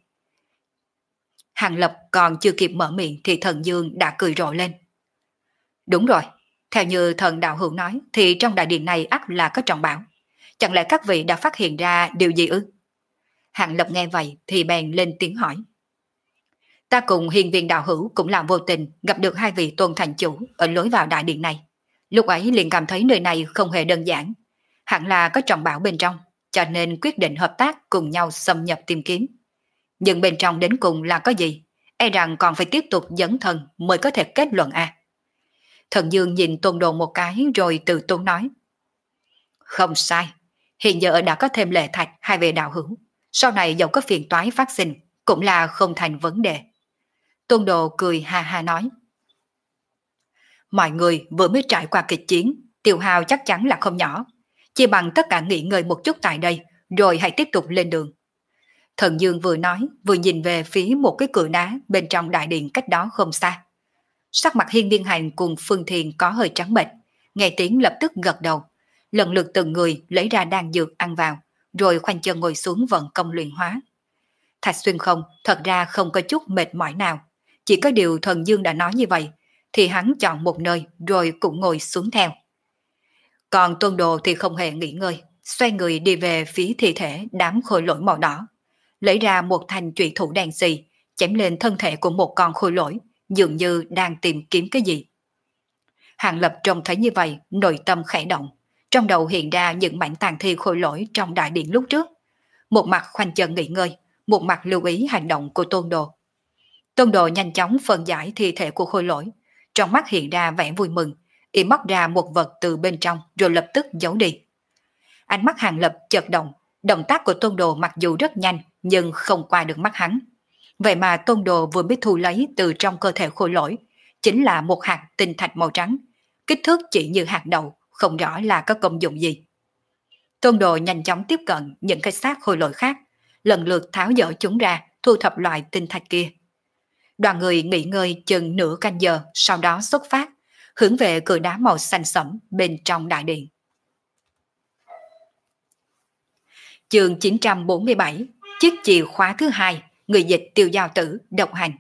Hàng Lập còn chưa kịp mở miệng thì Thần Dương đã cười rộ lên. Đúng rồi, theo như thần đạo hữu nói thì trong đại điện này ắt là có trọng bảo. Chẳng lẽ các vị đã phát hiện ra điều gì ư? Hàng Lập nghe vậy thì bèn lên tiếng hỏi. Ta cùng hiền viên đạo hữu cũng làm vô tình gặp được hai vị tôn thành chủ ở lối vào đại điện này. Lúc ấy liền cảm thấy nơi này không hề đơn giản. Hẳn là có trọng bảo bên trong, cho nên quyết định hợp tác cùng nhau xâm nhập tìm kiếm. Nhưng bên trong đến cùng là có gì? E rằng còn phải tiếp tục dẫn thần mới có thể kết luận à. Thần Dương nhìn Tôn Đồ một cái rồi từ tốn nói. Không sai, hiện giờ đã có thêm Lệ Thạch hai vị đạo hữu. Sau này dẫu có phiền toái phát sinh cũng là không thành vấn đề. Tôn Đồ cười ha ha nói. Mọi người vừa mới trải qua kịch chiến, tiêu hao chắc chắn là không nhỏ. Chỉ bằng tất cả nghỉ ngơi một chút tại đây, rồi hãy tiếp tục lên đường. Thần Dương vừa nói, vừa nhìn về phía một cái cửa đá bên trong đại điện cách đó không xa. Sắc mặt Hiên Viên Hành cùng Phương Thiền có hơi trắng bệch, nghe tiếng lập tức gật đầu, lần lượt từng người lấy ra đan dược ăn vào, rồi khoanh chân ngồi xuống vận công luyện hóa. Thạch Xuyên Không thật ra không có chút mệt mỏi nào, chỉ có điều Thần Dương đã nói như vậy, thì hắn chọn một nơi rồi cũng ngồi xuống theo. Còn Tôn Đồ thì không hề nghỉ ngơi, xoay người đi về phía thi thể đám khôi lỗi màu đỏ, lấy ra một thanh trụy thủ đen xì, chém lên thân thể của một con khôi lỗi, dường như đang tìm kiếm cái gì. Hàng Lập trông thấy như vậy, nội tâm khẽ động, trong đầu hiện ra những mảnh tàn thi khôi lỗi trong đại điện lúc trước. Một mặt khoanh chân nghỉ ngơi, một mặt lưu ý hành động của Tôn Đồ. Tôn Đồ nhanh chóng phân giải thi thể của khôi lỗi, trong mắt hiện ra vẻ vui mừng, y móc ra một vật từ bên trong rồi lập tức giấu đi. Ánh mắt Hàng Lập chợt động, động tác của Tôn Đồ mặc dù rất nhanh nhưng không qua được mắt hắn. Vậy mà Tôn Đồ vừa biết thu lấy từ trong cơ thể khôi lỗi, chính là một hạt tinh thạch màu trắng, kích thước chỉ như hạt đậu, không rõ là có công dụng gì. Tôn Đồ nhanh chóng tiếp cận những cái xác khôi lỗi khác, lần lượt tháo dỡ chúng ra, thu thập loại tinh thạch kia. Đoàn người nghỉ ngơi chừng nửa canh giờ, sau đó xuất phát, hướng về cửa đá màu xanh sẫm bên trong đại điện. Chương chín trăm bốn mươi bảy, chiếc chìa khóa thứ hai, người dịch Tiêu Giao Tử độc hành.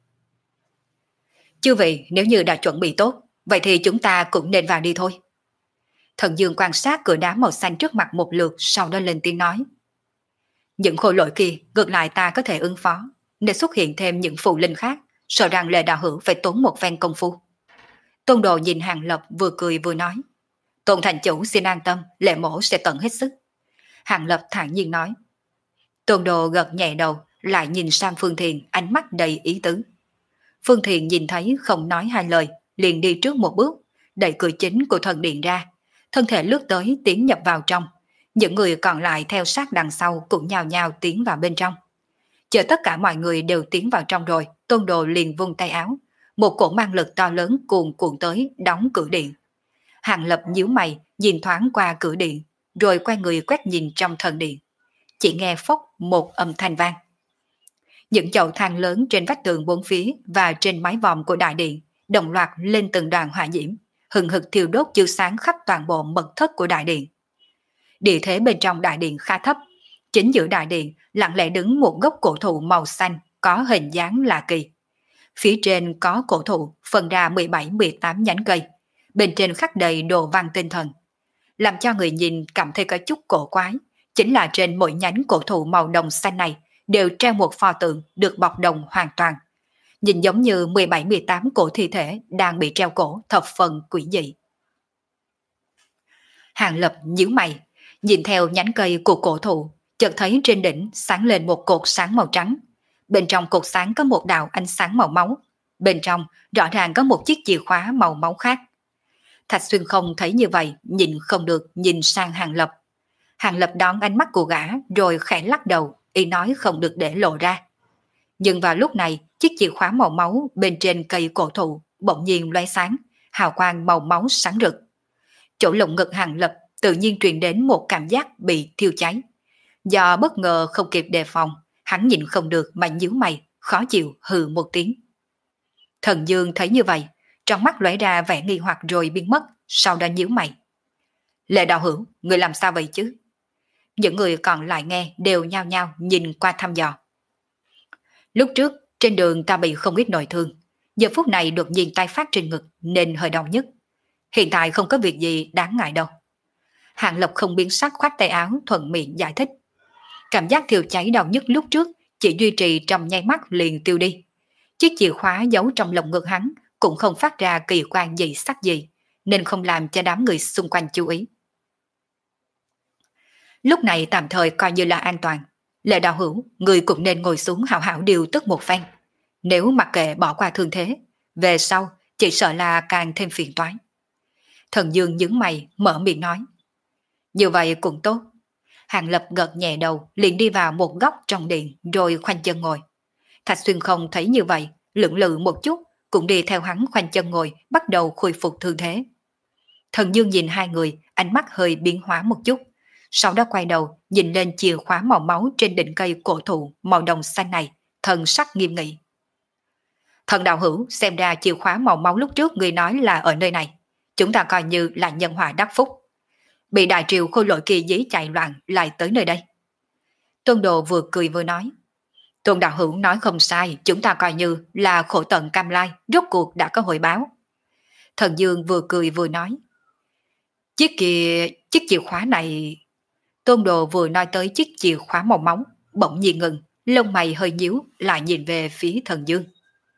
Chư vị, nếu như đã chuẩn bị tốt, vậy thì chúng ta cũng nên vào đi thôi. Thần Dương quan sát cửa đá màu xanh trước mặt một lượt, sau đó lên tiếng nói. Những khôi lỗi kia, ngược lại ta có thể ứng phó, để xuất hiện thêm những phù linh khác, sợ rằng Lệ đạo hữu phải tốn một phen công phu. Tôn Đồ nhìn Hàng Lập vừa cười vừa nói. Tôn thành chủ xin an tâm, Lệ mổ sẽ tận hết sức. Hàng Lập thản nhiên nói. Tôn Đồ gật nhẹ đầu, lại nhìn sang Phương Thiền, ánh mắt đầy ý tứ. Phương Thiền nhìn thấy không nói hai lời, liền đi trước một bước, đẩy cửa chính của thần điện ra, thân thể lướt tới tiến nhập vào trong. Những người còn lại theo sát đằng sau cũng nhào nhào tiến vào bên trong. Chờ tất cả mọi người đều tiến vào trong rồi, Tôn Đồ liền vung tay áo, một cổ mang lực to lớn cuồn cuộn tới đóng cửa điện. Hàng Lập nhíu mày, nhìn thoáng qua cửa điện, rồi quay người quét nhìn trong thần điện. Chỉ nghe phốc một âm thanh vang. Những chậu than lớn trên vách tường bốn phía và trên mái vòm của đại điện đồng loạt lên từng đoàn hỏa diễm, hừng hực thiêu đốt chiếu sáng khắp toàn bộ mật thất của đại điện. Địa thế bên trong đại điện khá thấp, chính giữa đại điện lặng lẽ đứng một gốc cổ thụ màu xanh có hình dáng lạ kỳ. Phía trên có cổ thụ phân ra mười bảy mười tám nhánh cây, bên trên khắc đầy đồ văn tinh thần. Làm cho người nhìn cảm thấy có chút cổ quái, chính là trên mỗi nhánh cổ thụ màu đồng xanh này đều treo một pho tượng được bọc đồng hoàn toàn. Nhìn giống như mười bảy mười tám cổ thi thể đang bị treo cổ thập phần quỷ dị. Hàng Lập nhíu mày, nhìn theo nhánh cây của cổ thụ, chợt thấy trên đỉnh sáng lên một cột sáng màu trắng. Bên trong cột sáng có một đạo ánh sáng màu máu, bên trong rõ ràng có một chiếc chìa khóa màu máu khác. Thạch Xuyên Không thấy như vậy, nhìn không được nhìn sang Hàng Lập. Hàng Lập đón ánh mắt của gã rồi khẽ lắc đầu, y nói không được để lộ ra. Nhưng vào lúc này, chiếc chìa khóa màu máu bên trên cây cổ thụ bỗng nhiên lóe sáng, hào quang màu máu sáng rực. Chỗ lồng ngực Hàng Lập tự nhiên truyền đến một cảm giác bị thiêu cháy. Do bất ngờ không kịp đề phòng, hắn nhìn không được mà nhíu mày, khó chịu hừ một tiếng. Thần Dương thấy như vậy, trong mắt lóe ra vẻ nghi hoặc rồi biến mất, sau đó nhíu mày. Lệ đạo hữu, người làm sao vậy chứ? Những người còn lại nghe đều nhao nhao nhìn qua thăm dò. Lúc trước, trên đường ta bị không ít nội thương. Giờ phút này đột nhiên tay phát trên ngực nên hơi đau nhức. Hiện tại không có việc gì đáng ngại đâu. Hạng Lập không biến sắc khoát tay áo thuận miệng giải thích. Cảm giác thiêu cháy đau nhức lúc trước chỉ duy trì trong nháy mắt liền tiêu đi. Chiếc chìa khóa giấu trong lồng ngực hắn cũng không phát ra kỳ quan dị sắc gì, nên không làm cho đám người xung quanh chú ý. Lúc này tạm thời coi như là an toàn. Lệ Đạo Hữu, người cũng nên ngồi xuống hảo hảo điều tức một phen. Nếu mặc kệ bỏ qua thương thế, về sau chỉ sợ là càng thêm phiền toái. Thần Dương nhướng mày mở miệng nói. Như vậy cũng tốt. Hàng Lập gật nhẹ đầu liền đi vào một góc trong điện rồi khoanh chân ngồi. Thạch Xuyên không thấy như vậy, lưỡng lự một chút cũng đi theo hắn khoanh chân ngồi bắt đầu khôi phục thương thế. Thần Dương nhìn hai người, ánh mắt hơi biến hóa một chút. Sau đó quay đầu nhìn lên chìa khóa màu máu trên đỉnh cây cổ thụ màu đồng xanh này, thần sắc nghiêm nghị. Thần Đạo Hữu, xem ra chìa khóa màu máu lúc trước người nói là ở nơi này. Chúng ta coi như là nhân họa đắc phúc. Bị đại triều khôi lỗi kỳ dí chạy loạn lại tới nơi đây. Tôn Đồ vừa cười vừa nói. Tôn Đạo Hữu nói không sai, chúng ta coi như là khổ tận cam lai, rốt cuộc đã có hồi báo. Thần Dương vừa cười vừa nói. Chiếc kia, chiếc chìa khóa này... Tôn Đồ vừa nói tới chiếc chìa khóa màu máu, bỗng nhiên ngừng, lông mày hơi nhíu, lại nhìn về phía Thần Dương.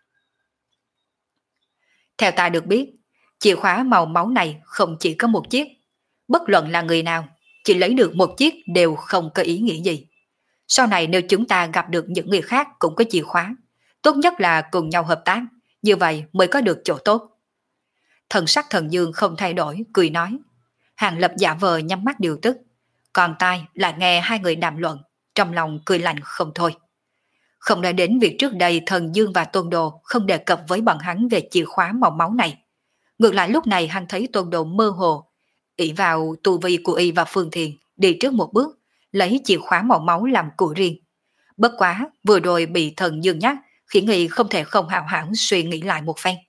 Theo ta được biết, chìa khóa màu máu này không chỉ có một chiếc. Bất luận là người nào, chỉ lấy được một chiếc đều không có ý nghĩa gì. Sau này nếu chúng ta gặp được những người khác cũng có chìa khóa, tốt nhất là cùng nhau hợp tác, như vậy mới có được chỗ tốt. Thần sắc Thần Dương không thay đổi, cười nói. Hàng Lập giả vờ nhắm mắt điều tức, còn tai lại nghe hai người đàm luận, trong lòng cười lạnh không thôi. Không nói đến việc trước đây Thần Dương và Tôn Đồ không đề cập với bọn hắn về chìa khóa màu máu này. Ngược lại lúc này hắn thấy Tôn Đồ mơ hồ, ỷ vào tu vi của y và Phương Thiền, đi trước một bước, lấy chìa khóa màu máu làm của riêng. Bất quá, vừa rồi bị Thần Dương nhắc, khiến y không thể không hào hảo suy nghĩ lại một phen.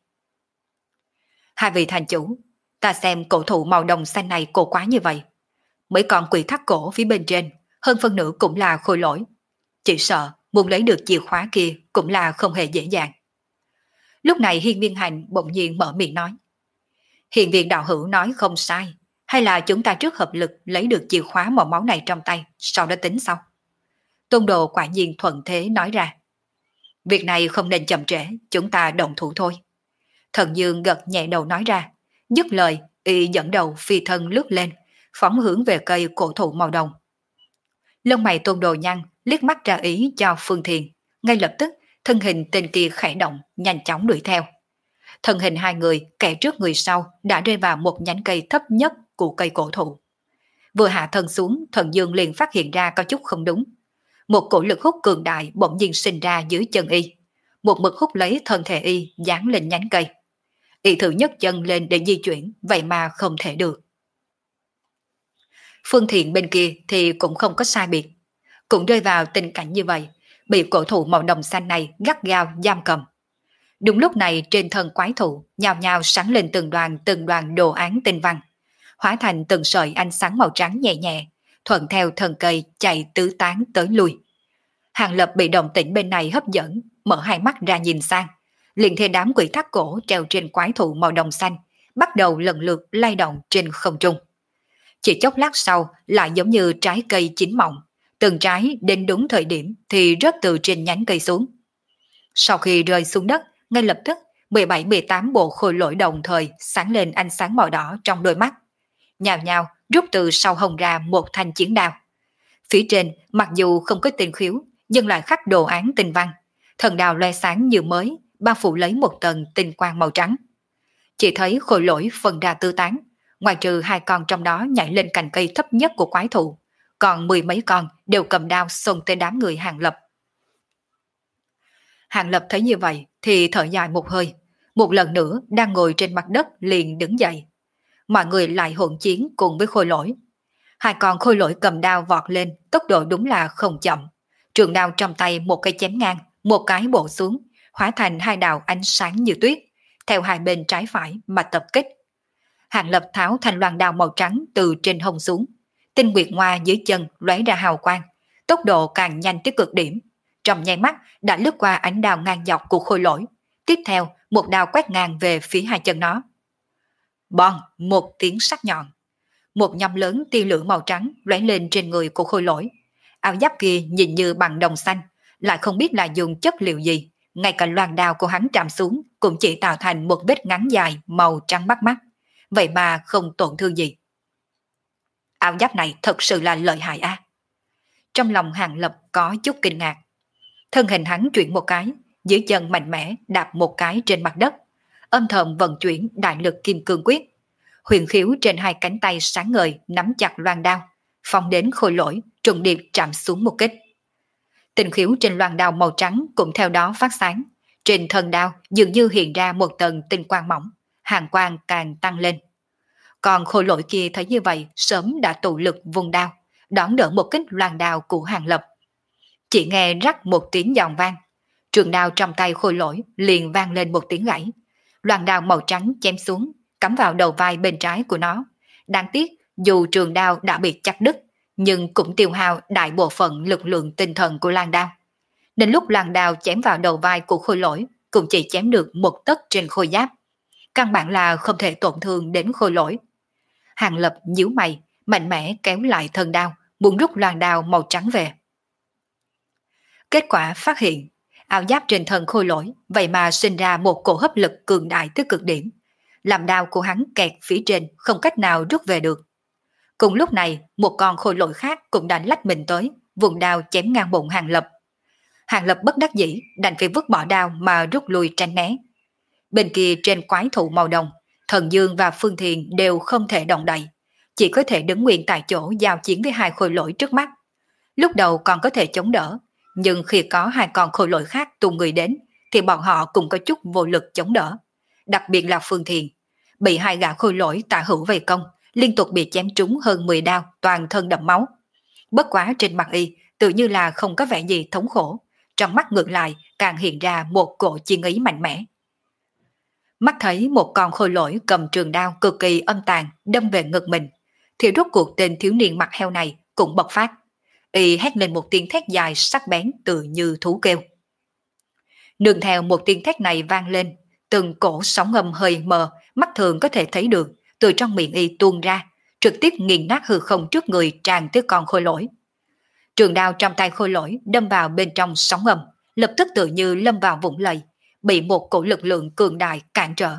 Hai vị thành chủ, ta xem cổ thụ màu đồng xanh này cổ quá như vậy. Mấy con quỷ thắt cổ phía bên trên, hơn phân nửa cũng là khôi lỗi. Chỉ sợ muốn lấy được chìa khóa kia cũng là không hề dễ dàng. Lúc này Hiên Viên Hành bỗng nhiên mở miệng nói. Hiền Viên đạo hữu nói không sai, hay là chúng ta trước hợp lực lấy được chìa khóa màu máu này trong tay, sau đó tính sau. Tôn Đồ quả nhiên thuận thế nói ra. Việc này không nên chậm trễ, chúng ta đồng thủ thôi. Thần Dương gật nhẹ đầu nói ra, dứt lời, y dẫn đầu phi thân lướt lên, phóng hướng về cây cổ thụ màu đồng. Lông mày Tôn Đồ nhăn, liếc mắt ra ý cho Phương Thiền, ngay lập tức thân hình tên kia khẽ động, nhanh chóng đuổi theo. Thân hình hai người, kẻ trước người sau đã rơi vào một nhánh cây thấp nhất của cây cổ thụ. Vừa hạ thân xuống, Thần Dương liền phát hiện ra có chút không đúng. Một cổ lực hút cường đại bỗng nhiên sinh ra dưới chân y. Một mực hút lấy thân thể y dán lên nhánh cây. Y thử nhấc chân lên để di chuyển, vậy mà không thể được. Phương Thiện bên kia thì cũng không có sai biệt. Cũng rơi vào tình cảnh như vậy, bị cổ thụ màu đồng xanh này gắt gao giam cầm. Đúng lúc này trên thân quái thụ nhào nhào sáng lên từng đoàn từng đoàn đồ án tinh văn, hóa thành từng sợi ánh sáng màu trắng nhẹ nhẹ, thuận theo thân cây chạy tứ tán tới lui. Hàng Lập bị động tĩnh bên này hấp dẫn, mở hai mắt ra nhìn sang, liền thấy đám quỷ thác cổ treo trên quái thụ màu đồng xanh, bắt đầu lần lượt lay động trên không trung. Chỉ chốc lát sau lại giống như trái cây chín mọng, từng trái đến đúng thời điểm thì rớt từ trên nhánh cây xuống. Sau khi rơi xuống đất, ngay lập tức mười bảy mười tám bộ khôi lỗi đồng thời sáng lên ánh sáng màu đỏ trong đôi mắt. Nhào nhào rút từ sau hông ra một thanh chiến đao. Phía trên mặc dù không có tên khiếu, nhưng lại khắc đồ án tinh văn. Thần đao loe sáng như mới, bao phủ lấy một tầng tinh quang màu trắng. Chỉ thấy khôi lỗi phân ra tư tán, ngoài trừ hai con trong đó nhảy lên cành cây thấp nhất của quái thụ, còn mười mấy con đều cầm đao xông tới đám người Hàng Lập. Hàng Lập thấy như vậy thì thở dài một hơi, một lần nữa đang ngồi trên mặt đất liền đứng dậy. Mọi người lại hỗn chiến cùng với khôi lỗi. Hai con khôi lỗi cầm đao vọt lên, tốc độ đúng là không chậm. Trường đao trong tay một cây chém ngang, một cái bổ xuống, hóa thành hai đạo ánh sáng như tuyết, theo hai bên trái phải mà tập kích. Hàng Lập tháo thanh loan đao màu trắng từ trên hông xuống, tinh nguyệt hoa dưới chân lóe ra hào quang, tốc độ càng nhanh tới cực điểm. Trong nháy mắt đã lướt qua ánh đao ngang dọc của khôi lỗi. Tiếp theo, một đao quét ngang về phía hai chân nó. Bon, một tiếng sắc nhọn. Một nhom lớn tia lửa màu trắng lóe lên trên người của khôi lỗi. Áo giáp kia nhìn như bằng đồng xanh, lại không biết là dùng chất liệu gì. Ngay cả loan đao của hắn chạm xuống cũng chỉ tạo thành một vết ngắn dài màu trắng bắt mắt. Vậy mà không tổn thương gì. Áo giáp này thật sự là lợi hại a. Trong lòng Hàng Lập có chút kinh ngạc. Thân hình hắn chuyển một cái, dưới chân mạnh mẽ đạp một cái trên mặt đất, âm thầm vận chuyển đại lực kim cương quyết. Huyền khiếu trên hai cánh tay sáng ngời nắm chặt loan đao, phóng đến khôi lỗi, trùng điệp chạm xuống một kích. Tinh khiếu trên loan đao màu trắng cũng theo đó phát sáng. Trên thân đao dường như hiện ra một tầng tinh quang mỏng, hàn quang càng tăng lên. Còn khôi lỗi kia thấy như vậy sớm đã tụ lực vùng đao, đón đỡ một kích loan đao của Hàng Lập. Chỉ nghe rắc một tiếng giòn vang, trường đao trong tay khôi lỗi liền vang lên một tiếng gãy. Loan đao màu trắng chém xuống, cắm vào đầu vai bên trái của nó. Đáng tiếc dù trường đao đã bị chặt đứt, nhưng cũng tiêu hao đại bộ phận lực lượng tinh thần của loan đao. Nên lúc loan đao chém vào đầu vai của khôi lỗi, cũng chỉ chém được một tấc trên khôi giáp. Căn bản là không thể tổn thương đến khôi lỗi. Hàng Lập nhíu mày, mạnh mẽ kéo lại thân đao, muốn rút loan đao màu trắng về. Kết quả phát hiện, áo giáp trên thân khôi lỗi vậy mà sinh ra một cổ hấp lực cường đại tới cực điểm, làm đao của hắn kẹt phía trên không cách nào rút về được. Cùng lúc này, một con khôi lỗi khác cũng đã lách mình tới, vùng đao chém ngang bụng Hàng Lập. Hàng Lập bất đắc dĩ đành phải vứt bỏ đao mà rút lui tránh né. Bên kia trên quái thụ màu đồng, Thần Dương và Phương Thiền đều không thể động đậy, chỉ có thể đứng nguyên tại chỗ giao chiến với hai khôi lỗi trước mắt. Lúc đầu còn có thể chống đỡ, nhưng khi có hai con khôi lỗi khác tung người đến, thì bọn họ cũng có chút vô lực chống đỡ. Đặc biệt là Phương Thiền, bị hai gã khôi lỗi tả hữu vây công, liên tục bị chém trúng hơn mười đao, toàn thân đẫm máu. Bất quá trên mặt y, tự như là không có vẻ gì thống khổ, trong mắt ngược lại càng hiện ra một cổ chiến ý mạnh mẽ. Mắt thấy một con khôi lỗi cầm trường đao cực kỳ âm tàn đâm về ngực mình, thì rốt cuộc tên thiếu niên mặt heo này cũng bộc phát. Y hét lên một tiếng thét dài sắc bén tự như thú kêu. Nương theo một tiếng thét này vang lên, từng cổ sóng âm hơi mờ, mắt thường có thể thấy được, từ trong miệng y tuôn ra, trực tiếp nghiền nát hư không trước người tràn tới con khôi lỗi. Trường đao trong tay khôi lỗi đâm vào bên trong sóng âm, lập tức tự như lâm vào vũng lầy, bị một cổ lực lượng cường đại cản trở.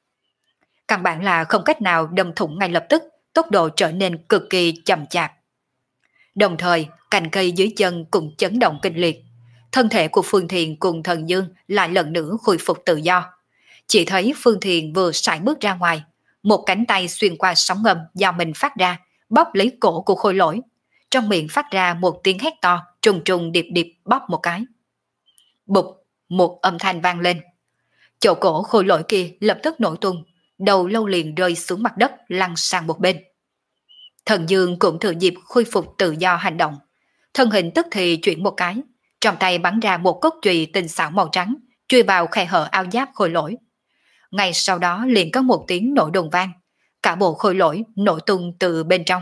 Căn bản là không cách nào đâm thủng ngay lập tức, tốc độ trở nên cực kỳ chậm chạp. Đồng thời, cành cây dưới chân cũng chấn động kịch liệt. Thân thể của Phương Thiền cùng Thần Dương lại lần nữa khôi phục tự do. Chỉ thấy Phương Thiền vừa sải bước ra ngoài, một cánh tay xuyên qua sóng ngầm do mình phát ra, bóp lấy cổ của khôi lỗi. Trong miệng phát ra một tiếng hét to, trùng trùng điệp điệp bóp một cái. Bụp, một âm thanh vang lên. Chỗ cổ khôi lỗi kia lập tức nổ tung, đầu lâu liền rơi xuống mặt đất lăn sang một bên. Thần Dương cũng thừa dịp khôi phục tự do hành động. Thân hình tức thì chuyển một cái, trong tay bắn ra một cốt chùy tinh xảo màu trắng, chui vào khe hở áo giáp khôi lỗi. Ngay sau đó liền có một tiếng nổ đùng vang, cả bộ khôi lỗi nổ tung từ bên trong.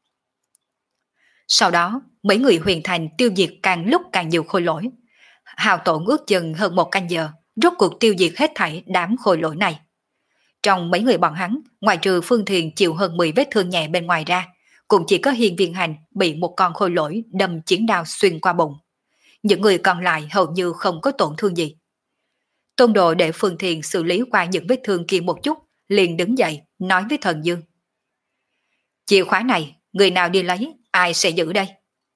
Sau đó, mấy người huyền thành tiêu diệt càng lúc càng nhiều khôi lỗi. Hào tổn ước chừng hơn một canh giờ, rốt cuộc tiêu diệt hết thảy đám khôi lỗi này. Trong mấy người bọn hắn, ngoài trừ Phương Thiền chịu hơn mười vết thương nhẹ bên ngoài ra, cũng chỉ có Hiên Viên Hành bị một con khôi lỗi đâm chiến đao xuyên qua bụng. Những người còn lại hầu như không có tổn thương gì. Tôn Độ để Phương Thiền xử lý qua những vết thương kia một chút, liền đứng dậy, nói với Thần Dương. Chìa khóa này, người nào đi lấy, ai sẽ giữ đây?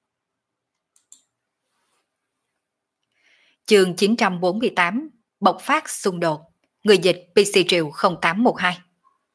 Chương chín trăm bốn mươi tám, bộc phát xung đột. Người dịch pê xê Triều không tám một hai.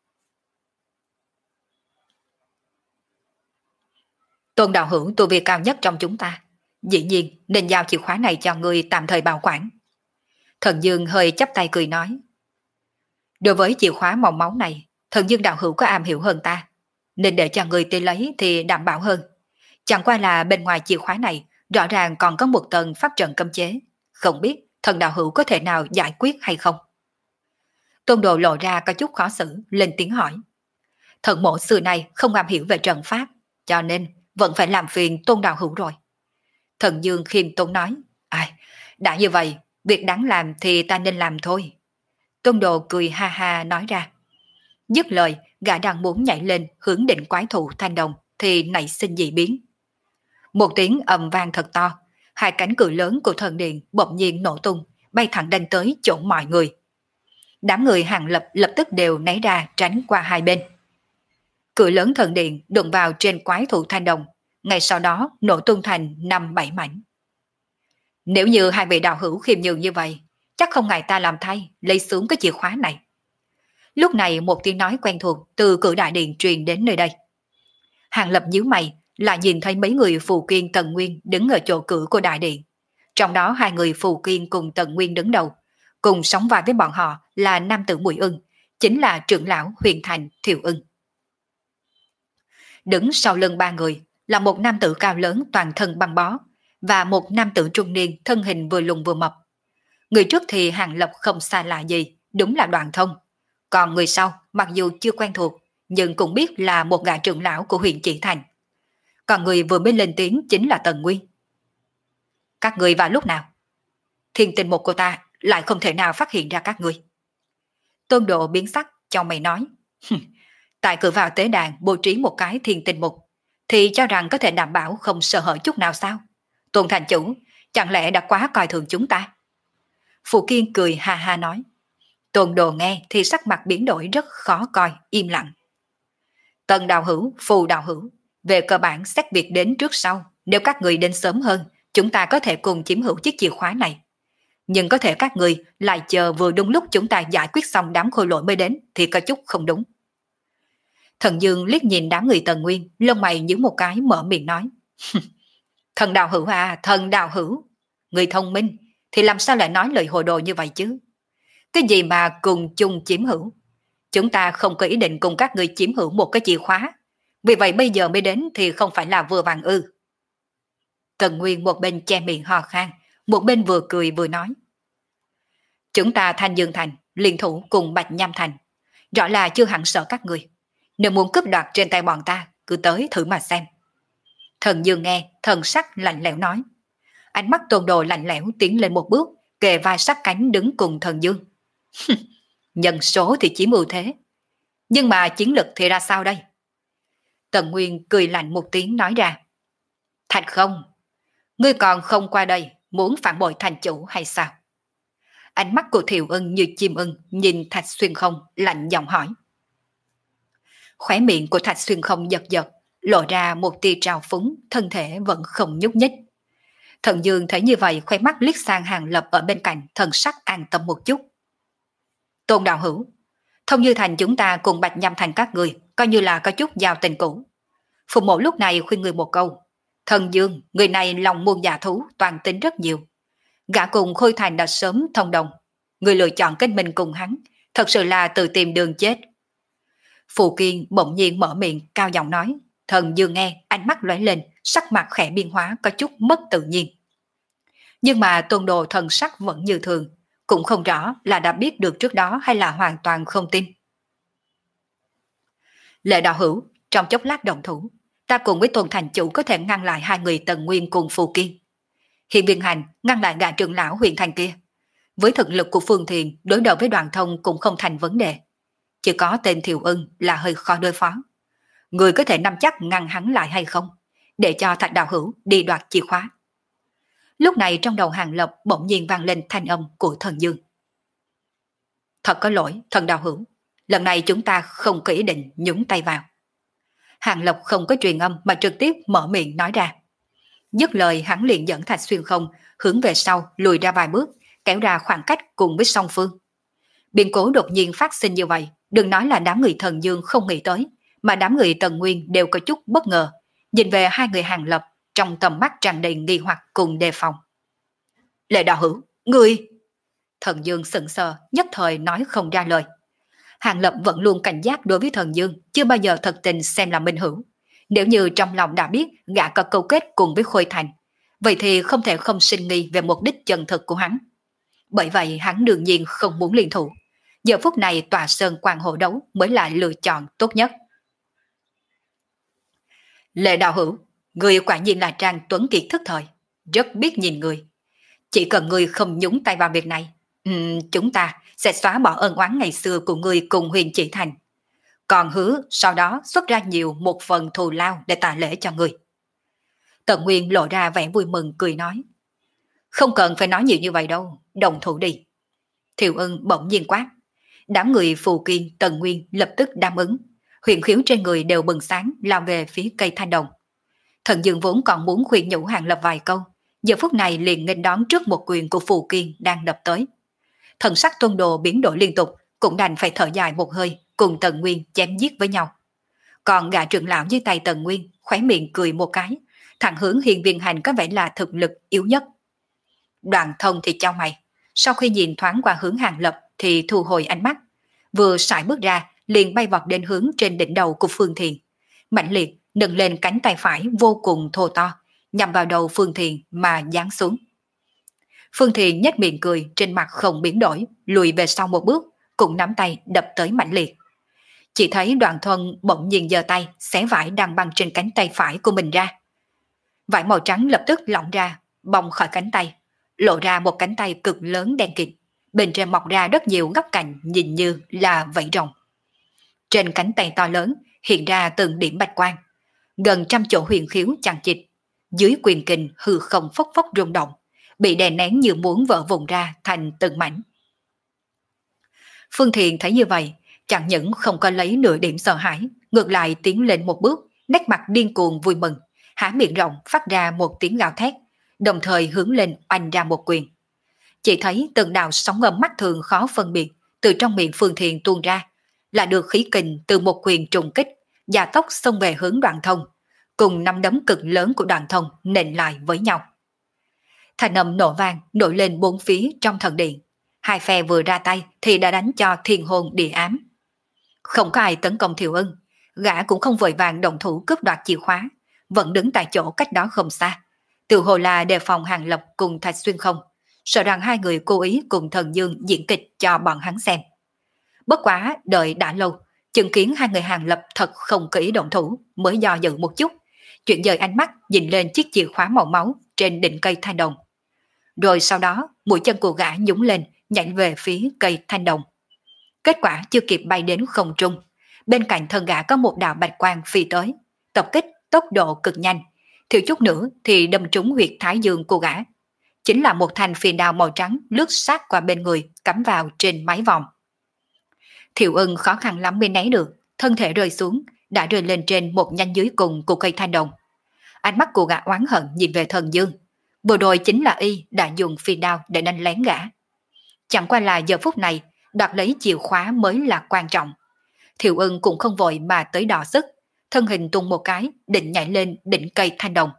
Tôn đạo hữu tu vi cao nhất trong chúng ta, dĩ nhiên nên giao chìa khóa này cho người tạm thời bảo quản. Thần Dương hơi chắp tay cười nói. Đối với chìa khóa màu máu này, Thần Dương đạo hữu có am hiểu hơn ta, nên để cho người tới lấy thì đảm bảo hơn. Chẳng qua là bên ngoài chìa khóa này rõ ràng còn có một tầng pháp trận cấm chế, không biết thần đạo hữu có thể nào giải quyết hay không? Tôn Độ lộ ra có chút khó xử, lên tiếng hỏi. Thần mộ xưa này không am hiểu về trận pháp, cho nên vẫn phải làm phiền Tôn đạo hữu rồi. Thần Dương khiêm tốn nói, ai, đã như vậy, việc đáng làm thì ta nên làm thôi. Tôn Đồ cười ha ha nói ra. Dứt lời, gã đang muốn nhảy lên hướng định quái thụ thanh đồng thì nảy sinh dị biến. Một tiếng ầm vang thật to, hai cánh cửa lớn của thần điện bỗng nhiên nổ tung, bay thẳng đánh tới chỗ mọi người. Đám người Hàng Lập lập tức đều né ra tránh qua hai bên. Cửa lớn thần điện đụng vào trên quái thụ thanh đồng, ngay sau đó nổ tung thành năm bảy mảnh. Nếu như hai vị đạo hữu khiêm nhường như vậy, chắc không ngại ta làm thay lấy xuống cái chìa khóa này. Lúc này một tiếng nói quen thuộc từ cửa đại điện truyền đến nơi đây. Hàng Lập nhíu mày, lại nhìn thấy mấy người Phù Kiên Tần Nguyên đứng ở chỗ cửa của đại điện. Trong đó hai người Phù Kiên cùng Tần Nguyên đứng đầu, cùng sóng vai với bọn họ là nam tử Bùi Ưng, chính là trưởng lão Huyền Thành Thiệu Ưng. Đứng sau lưng ba người là một nam tử cao lớn toàn thân băng bó và một nam tử trung niên thân hình vừa lùn vừa mập. Người trước thì Hàng Lập không xa lạ gì, đúng là Đoạn Thông. Còn người sau mặc dù chưa quen thuộc nhưng cũng biết là một gã trưởng lão của huyện Chỉ Thành. Còn người vừa mới lên tiếng chính là Tần Nguyên. Các người vào lúc nào? Thiên tình mục của ta lại không thể nào phát hiện ra các người. Tôn Độ biến sắc cho mày nói. Tại cửa vào tế đàn bố trí một cái thiên tình mục thì cho rằng có thể đảm bảo không sợ hở chút nào sao? Tôn thành chủ, chẳng lẽ đã quá coi thường chúng ta? Phụ Kiên cười ha ha nói. Tôn Đồ nghe thì sắc mặt biến đổi rất khó coi, im lặng. Tần đạo hữu, Phù đạo hữu, về cơ bản xét việc đến trước sau, nếu các người đến sớm hơn, chúng ta có thể cùng chiếm hữu chiếc chìa khóa này. Nhưng có thể các người lại chờ vừa đúng lúc chúng ta giải quyết xong đám khôi lỗi mới đến thì có chút không đúng. Thần Dương liếc nhìn đám người Tần Nguyên, lông mày nhướng một cái mở miệng nói. Thần đạo hữu à, thần đạo hữu, người thông minh thì làm sao lại nói lời hồ đồ như vậy chứ? Cái gì mà cùng chung chiếm hữu? Chúng ta không có ý định cùng các người chiếm hữu một cái chìa khóa. Vì vậy bây giờ mới đến thì không phải là vừa vàng ư. Tần Nguyên một bên che miệng hò khan, một bên vừa cười vừa nói. Chúng ta Thanh Dương Thành, liên thủ cùng Bạch Nham Thành. Rõ là chưa hẳn sợ các người. Nếu muốn cướp đoạt trên tay bọn ta, cứ tới thử mà xem. Thần Dương nghe, thần sắc lạnh lẽo nói. Ánh mắt Tôn Đồ lạnh lẽo tiến lên một bước, kề vai sát cánh đứng cùng Thần Dương. Nhân số thì chiếm ưu thế, nhưng mà chiến lực thì ra sao đây? Tần Nguyên cười lạnh một tiếng nói ra. Thạch Không, ngươi còn không qua đây muốn phản bội thành chủ hay sao? Ánh mắt của Thiệu Ưng như chim ưng nhìn Thạch Xuyên Không lạnh giọng hỏi. Khóe miệng của Thạch Xuyên Không giật giật, lộ ra một tia trào phúng, thân thể vẫn không nhúc nhích. Thần Dương thấy như vậy, khóe mắt liếc sang Hàng Lập ở bên cạnh, thần sắc an tâm một chút. Tôn đạo hữu, Thông Như Thành chúng ta cùng Bạch Nham Thành các người coi như là có chút giao tình cũ. Phụ mẫu lúc này khuyên người một câu. Thần Dương, người này lòng muôn dạ thú, toàn tính rất nhiều. Gã cùng Khôi Thành đã sớm thông đồng. Người lựa chọn kết minh cùng hắn, thật sự là tự tìm đường chết. Phù Kiên bỗng nhiên mở miệng cao giọng nói. Thần Dương nghe, ánh mắt lóe lên, sắc mặt khẽ biến hóa có chút mất tự nhiên. Nhưng mà Tôn Đồ thần sắc vẫn như thường, cũng không rõ là đã biết được trước đó hay là hoàn toàn không tin. Lệ đạo hữu, trong chốc lát đồng thủ, ta cùng với Tôn thành chủ có thể ngăn lại hai người Tần Nguyên cùng Phù Kiên. Hiện Biên Hành ngăn lại gã trưởng lão Huyền Thành kia. Với thực lực của Phương Thiền đối đầu với Đoàn Thông cũng không thành vấn đề. Chỉ có tên Thiệu Ưng là hơi khó đối phó. Người có thể nắm chắc ngăn hắn lại hay không, để cho Thạch đạo hữu đi đoạt chìa khóa. Lúc này trong đầu Hàng Lập bỗng nhiên vang lên thanh âm của Thần Dương. Thật có lỗi, thần đạo hữu, lần này chúng ta không có ý định nhúng tay vào. Hàng Lập không có truyền âm mà trực tiếp mở miệng nói ra. Dứt lời hắn liền dẫn Thạch Xuyên Không hướng về sau lùi ra vài bước, kéo ra khoảng cách cùng với song phương. Biến cố đột nhiên phát sinh như vậy, đừng nói là đám người Thần Dương không nghĩ tới, mà đám người Tần Nguyên đều có chút bất ngờ, nhìn về hai người Hàng Lập trong tầm mắt tràn đầy nghi hoặc cùng đề phòng. Lệ đạo hữu, ngươi! Thần Dương sững sờ, nhất thời nói không ra lời. Hàng Lập vẫn luôn cảnh giác đối với Thần Dương, chưa bao giờ thật tình xem là minh hữu. Nếu như trong lòng đã biết gã có câu kết cùng với Khôi Thành, vậy thì không thể không sinh nghi về mục đích chân thực của hắn. Bởi vậy hắn đương nhiên không muốn liên thủ. Giờ phút này tòa sơn quan hộ đấu mới là lựa chọn tốt nhất. Lệ đạo hữu, người quả nhiên là trang tuấn kiệt thức thời, rất biết nhìn người. Chỉ cần người không nhúng tay vào việc này, ừm, chúng ta sẽ xóa bỏ ân oán ngày xưa của người cùng Huyền Chỉ Thành. Còn hứa sau đó xuất ra nhiều một phần thù lao để tạ lễ cho người. Tần Nguyên lộ ra vẻ vui mừng cười nói. Không cần phải nói nhiều như vậy đâu, đồng thủ đi. Thiệu Ưng bỗng nhiên quát. Đám người Phù Kiên, Tần Nguyên lập tức đáp ứng. Huyền khiếu trên người đều bừng sáng lao về phía cây thanh đồng. Thần Dương vốn còn muốn khuyên nhủ Hàng Lập vài câu, giờ phút này liền nghênh đón trước một quyền của Phù Kiên đang đập tới. Thần sắc Tuân Đồ biến đổi liên tục, cũng đành phải thở dài một hơi, cùng Tần Nguyên chém giết với nhau. Còn gã trưởng lão dưới tay Tần Nguyên khóe miệng cười một cái, thẳng hướng Hiên Viên Hành có vẻ là thực lực yếu nhất. Đoàn Thông thì cho mày, sau khi nhìn thoáng qua hướng Hàng Lập thì thu hồi ánh mắt, vừa sải bước ra liền bay vọt đến hướng trên đỉnh đầu của Phương Thiền, mạnh liệt nâng lên cánh tay phải vô cùng thô to, nhằm vào đầu Phương Thiền mà giáng xuống. Phương Thiền nhếch miệng cười, trên mặt không biến đổi, lùi về sau một bước, cùng nắm tay đập tới mạnh liệt. Chỉ thấy Đoàn Thuần bỗng nhiên giơ tay xé vải đang băng trên cánh tay phải của mình ra. Vải màu trắng lập tức lỏng ra, bong khỏi cánh tay, lộ ra một cánh tay cực lớn đen kịt, bên trên mọc ra rất nhiều góc cạnh nhìn như là vảy rồng. Trên cánh tay to lớn hiện ra từng điểm bạch quang, gần trăm chỗ huyền khiếu chằng chịt, dưới quyền kình hư không phốc phốc rung động, bị đè nén như muốn vỡ vụn ra thành từng mảnh. Phương Thiền thấy như vậy, chẳng những không có lấy nửa điểm sợ hãi, ngược lại tiến lên một bước, nét mặt điên cuồng vui mừng, há miệng rộng phát ra một tiếng gào thét, đồng thời hướng lên oanh ra một quyền. Chỉ thấy từng đạo sóng âm mắt thường khó phân biệt từ trong miệng Phương Thiền tuôn ra, là được khí kình từ một quyền trùng kích, gia tốc xông về hướng Đoàn Thông, cùng năm đấm cực lớn của Đoàn Thông nện lại với nhau. Thanh âm nổ vang nổi lên bốn phía trong thần điện, hai phe vừa ra tay thì đã đánh cho thiên hồn địa ám. Không có ai tấn công Thiệu Ưng, gã cũng không vội vàng động thủ cướp đoạt chìa khóa, vẫn đứng tại chỗ cách đó không xa, tự hồ là đề phòng Hàng Lập cùng Thạch Xuyên không, sợ rằng hai người cố ý cùng Thần Dương diễn kịch cho bọn hắn xem. Bất quá đợi đã lâu, chứng kiến hai người Hàng Lập thật không kỹ động thủ, mới do dự một chút, chuyển dời ánh mắt nhìn lên chiếc chìa khóa màu máu trên đỉnh cây thanh đồng. Rồi sau đó mũi chân của gã nhúng lên, nhảy về phía cây thanh đồng. Kết quả chưa kịp bay đến không trung, bên cạnh thân gã có một đạo bạch quang phi tới, tập kích tốc độ cực nhanh, thiếu chút nữa thì đâm trúng huyệt thái dương của gã. Chính là một thanh phi đao màu trắng lướt sát qua bên người, cắm vào trên mái vòm. Thiệu Ưng khó khăn lắm mới né được, thân thể rơi xuống, đã rơi lên trên một nhánh dưới cùng của cây thanh đồng. Ánh mắt của gã oán hận nhìn về Thần Dương, vừa rồi chính là y đã dùng phi đao để đánh lén gã. Chẳng qua là giờ phút này đoạt lấy chìa khóa mới là quan trọng. Thiệu Ưng cũng không vội mà tới đọ sức, thân hình tung một cái định nhảy lên đỉnh cây thanh đồng.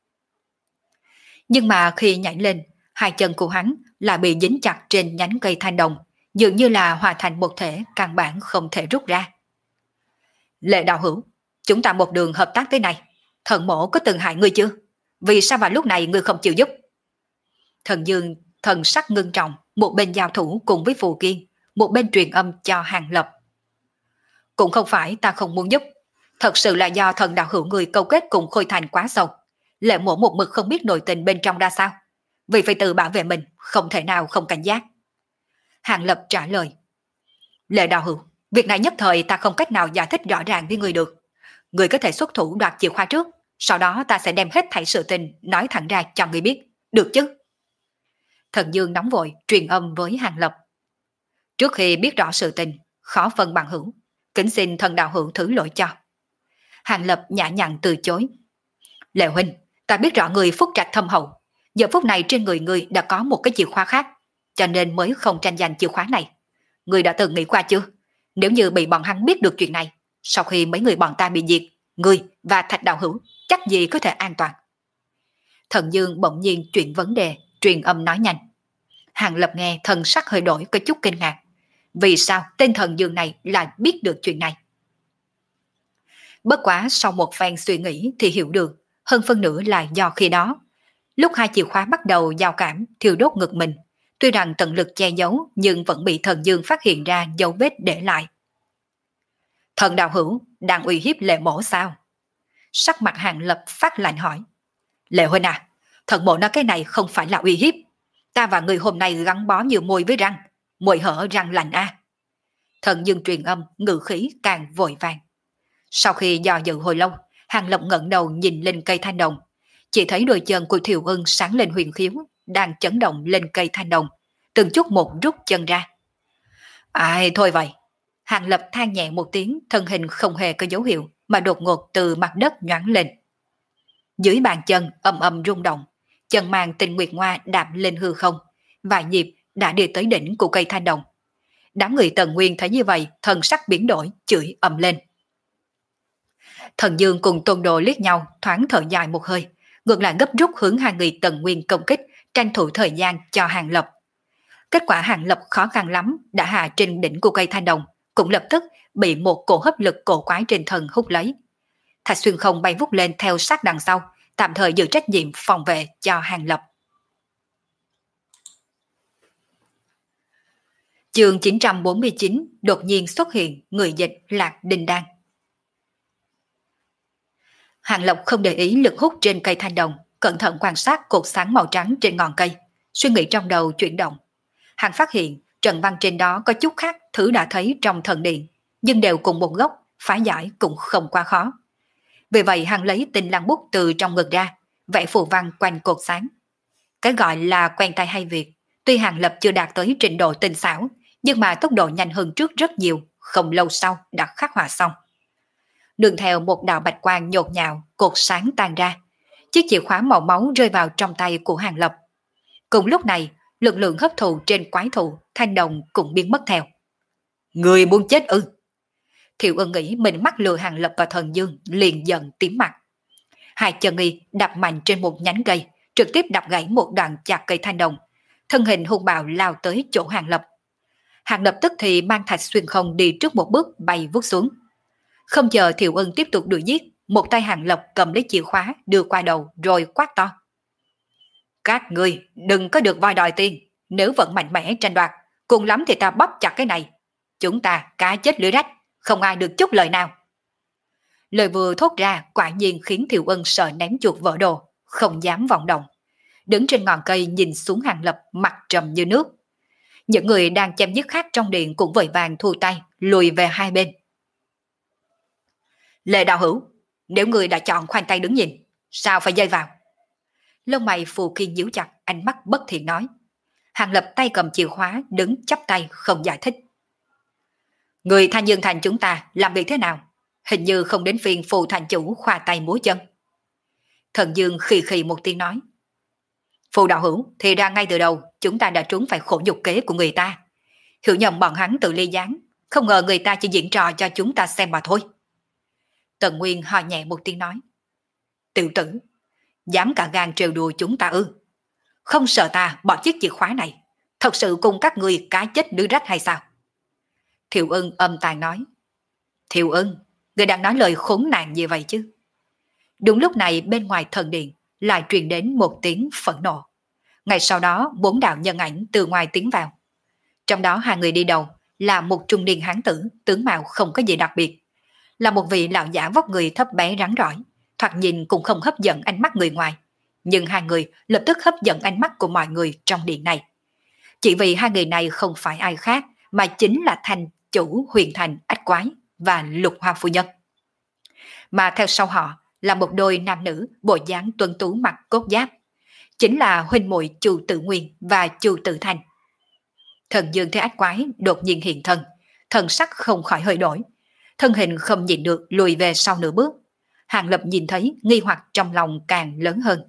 Nhưng mà khi nhảy lên, hai chân của hắn lại bị dính chặt trên nhánh cây thanh đồng, dường như là hòa thành một thể, căn bản không thể rút ra. Lệ đạo hữu, chúng ta một đường hợp tác tới này, thần mổ có từng hại ngươi chưa? Vì sao vào lúc này ngươi không chịu giúp? Thần Dương thần sắc ngưng trọng, một bên giao thủ cùng với Phù Kiên, một bên truyền âm cho Hàng Lập. Cũng không phải ta không muốn giúp, thật sự là do thần đạo hữu người câu kết cùng Khôi Thành quá sâu. Lệ mổ một mực không biết nội tình bên trong ra sao, vì phải tự bảo vệ mình, không thể nào không cảnh giác. Hàng Lập trả lời. Lệ đạo hữu, việc này nhất thời ta không cách nào giải thích rõ ràng với người được. Người có thể xuất thủ đoạt chìa khóa trước, sau đó ta sẽ đem hết thảy sự tình nói thẳng ra cho người biết, được chứ? Thần Dương nóng vội truyền âm với Hàng Lập. Trước khi biết rõ sự tình, khó phân bằng hữu, kính xin thần đạo hữu thứ lỗi cho. Hàng Lập nhã nhặn từ chối. Lệ huynh, ta biết rõ người phúc trạch thâm hậu, giờ phút này trên người người đã có một cái chìa khóa khác, cho nên mới không tranh giành chìa khóa này. Người đã từng nghĩ qua chưa? Nếu như bị bọn hắn biết được chuyện này, sau khi mấy người bọn ta bị diệt, người và Thạch đạo hữu chắc gì có thể an toàn. Thần Dương bỗng nhiên chuyển vấn đề, truyền âm nói nhanh. Hàng Lập nghe thần sắc hơi đổi, có chút kinh ngạc. Vì sao tên Thần Dương này lại biết được chuyện này? Bất quá sau một phen suy nghĩ thì hiểu được, hơn phân nửa là do khi đó, lúc hai chìa khóa bắt đầu giao cảm thiêu đốt ngực mình, tuy rằng tận lực che giấu nhưng vẫn bị Thần Dương phát hiện ra dấu vết để lại. Thần đạo hữu đang uy hiếp Lệ mổ sao? Sắc mặt Hàng Lập phát lạnh hỏi. Lệ huynh à, thần mộ nói cái này không phải là uy hiếp. Ta và người hôm nay gắn bó như môi với răng, môi hở răng lành a. À. Thần Dương truyền âm, ngự khí càng vội vàng. Sau khi dò dự hồi lâu, Hàng Lập ngẩng đầu nhìn lên cây thanh đồng, chỉ thấy đôi chân của Thiệu Ưng sáng lên huyền khiếu, đang chấn động lên cây thanh đồng, từng chút một rút chân ra. Ai thôi vậy. Hàng Lập than nhẹ một tiếng, thân hình không hề có dấu hiệu mà đột ngột từ mặt đất nhoáng lên. Dưới bàn chân ầm ầm rung động, chân mang Tình Nguyệt Ngoa đạp lên hư không, vài nhịp đã đi tới đỉnh của cây thanh đồng. Đám người Tần Nguyên thấy như vậy, thần sắc biến đổi, chửi ầm lên. Thần Dương cùng Tôn Đồ liếc nhau, thoáng thở dài một hơi, ngược lại gấp rút hướng hai người Tần Nguyên công kích, tranh thủ thời gian cho Hàng Lập. Kết quả Hàng Lập khó khăn lắm đã hạ trên đỉnh của cây thanh đồng, cũng lập tức bị một cổ hấp lực cổ quái trên thân hút lấy. Thạch Xuyên Không bay vút lên theo sát đằng sau, tạm thời giữ trách nhiệm phòng vệ cho Hàng Lập. Chương chín trăm bốn mươi chín đột nhiên xuất hiện người dịch Lạc Đinh Đan. Hàng Lập không để ý lực hút trên cây thanh đồng, cẩn thận quan sát cột sáng màu trắng trên ngọn cây, suy nghĩ trong đầu chuyển động. Hàng phát hiện trận văn trên đó có chút khác thứ đã thấy trong thần điện, nhưng đều cùng một gốc, phá giải cũng không quá khó. Vì vậy Hàng lấy tinh lăng bút từ trong ngực ra, vẽ phù văn quanh cột sáng. Cái gọi là quen tay hay việc, tuy Hàng Lập chưa đạt tới trình độ tinh xảo, nhưng mà tốc độ nhanh hơn trước rất nhiều, không lâu sau đã khắc họa xong. Đường theo một đạo bạch quang nhột nhạo, cột sáng tan ra, chiếc chìa khóa màu máu rơi vào trong tay của Hàng Lập. Cùng lúc này, lực lượng hấp thụ trên quái thụ thanh đồng cũng biến mất theo. Người muốn chết ư? Thiệu Ân nghĩ mình mắc lừa Hàng Lập và Thần Dương, liền giận tím mặt. Hai chân y đập mạnh trên một nhánh cây, trực tiếp đập gãy một đoạn chặt cây thanh đồng, thân hình hung bạo lao tới chỗ Hàng Lập. Hàng Lập tức thì mang Thạch Xuyên Không đi trước một bước bay vút xuống. Không chờ Thiệu Ân tiếp tục đuổi giết, một tay Hàng Lập cầm lấy chìa khóa đưa qua đầu rồi quát to. Các ngươi đừng có được voi đòi tiền, nếu vẫn mạnh mẽ tranh đoạt, cùng lắm thì ta bóp chặt cái này. Chúng ta cá chết lưới rách, không ai được chút lời nào. Lời vừa thốt ra quả nhiên khiến Thiệu Ân sợ ném chuột vỡ đồ, không dám vọng động. Đứng trên ngọn cây nhìn xuống Hàng Lập mặt trầm như nước. Những người đang chém giết khác trong điện cũng vội vàng thu tay, lùi về hai bên. Lệ đạo hữu, nếu người đã chọn khoanh tay đứng nhìn, sao phải dây vào? Lông mày Phù Kiên nhíu chặt, ánh mắt bất thiện nói. Hàng Lập tay cầm chìa khóa, đứng chắp tay không giải thích. Người Thanh Dương Thành chúng ta làm việc thế nào? Hình như không đến phiên Phù thành chủ khoa tay múa chân. Thần Dương khì khì một tiếng nói. Phù đạo hữu, thì ra ngay từ đầu chúng ta đã trúng phải khổ nhục kế của người ta. Hiểu nhầm bọn hắn tự ly gián, không ngờ người ta chỉ diễn trò cho chúng ta xem mà thôi. Tần Nguyên ho nhẹ một tiếng nói. Tiểu tử, dám cả gan trêu đùa chúng ta ư? Không sợ ta bỏ chiếc chìa khóa này, thật sự cùng các người cá chết lưới rách hay sao? Thiệu Ân âm tàn nói. Thiệu Ân, người đang nói lời khốn nạn như vậy chứ? Đúng lúc này bên ngoài thần điện lại truyền đến một tiếng phẫn nộ. Ngay sau đó bốn đạo nhân ảnh từ ngoài tiến vào. Trong đó hai người đi đầu là một trung niên hán tử, tướng mạo không có gì đặc biệt. Là một vị lão giả vóc người thấp bé rắn rỏi, thoạt nhìn cũng không hấp dẫn ánh mắt người ngoài. Nhưng hai người lập tức hấp dẫn ánh mắt của mọi người trong điện này. Chỉ vì hai người này không phải ai khác mà chính là thành chủ Huyền Thành Ách Quái và Lục Hoa phu nhân. Mà theo sau họ là một đôi nam nữ bộ dáng tuấn tú mặc cốt giáp, chính là huynh muội Chu Tử Nguyên và Chu Tử Thành. Thần Dương thấy Ách Quái đột nhiên hiện thân, thần sắc không khỏi hơi đổi, thân hình không nhìn được lùi về sau nửa bước. Hàng Lập nhìn thấy nghi hoặc trong lòng càng lớn hơn.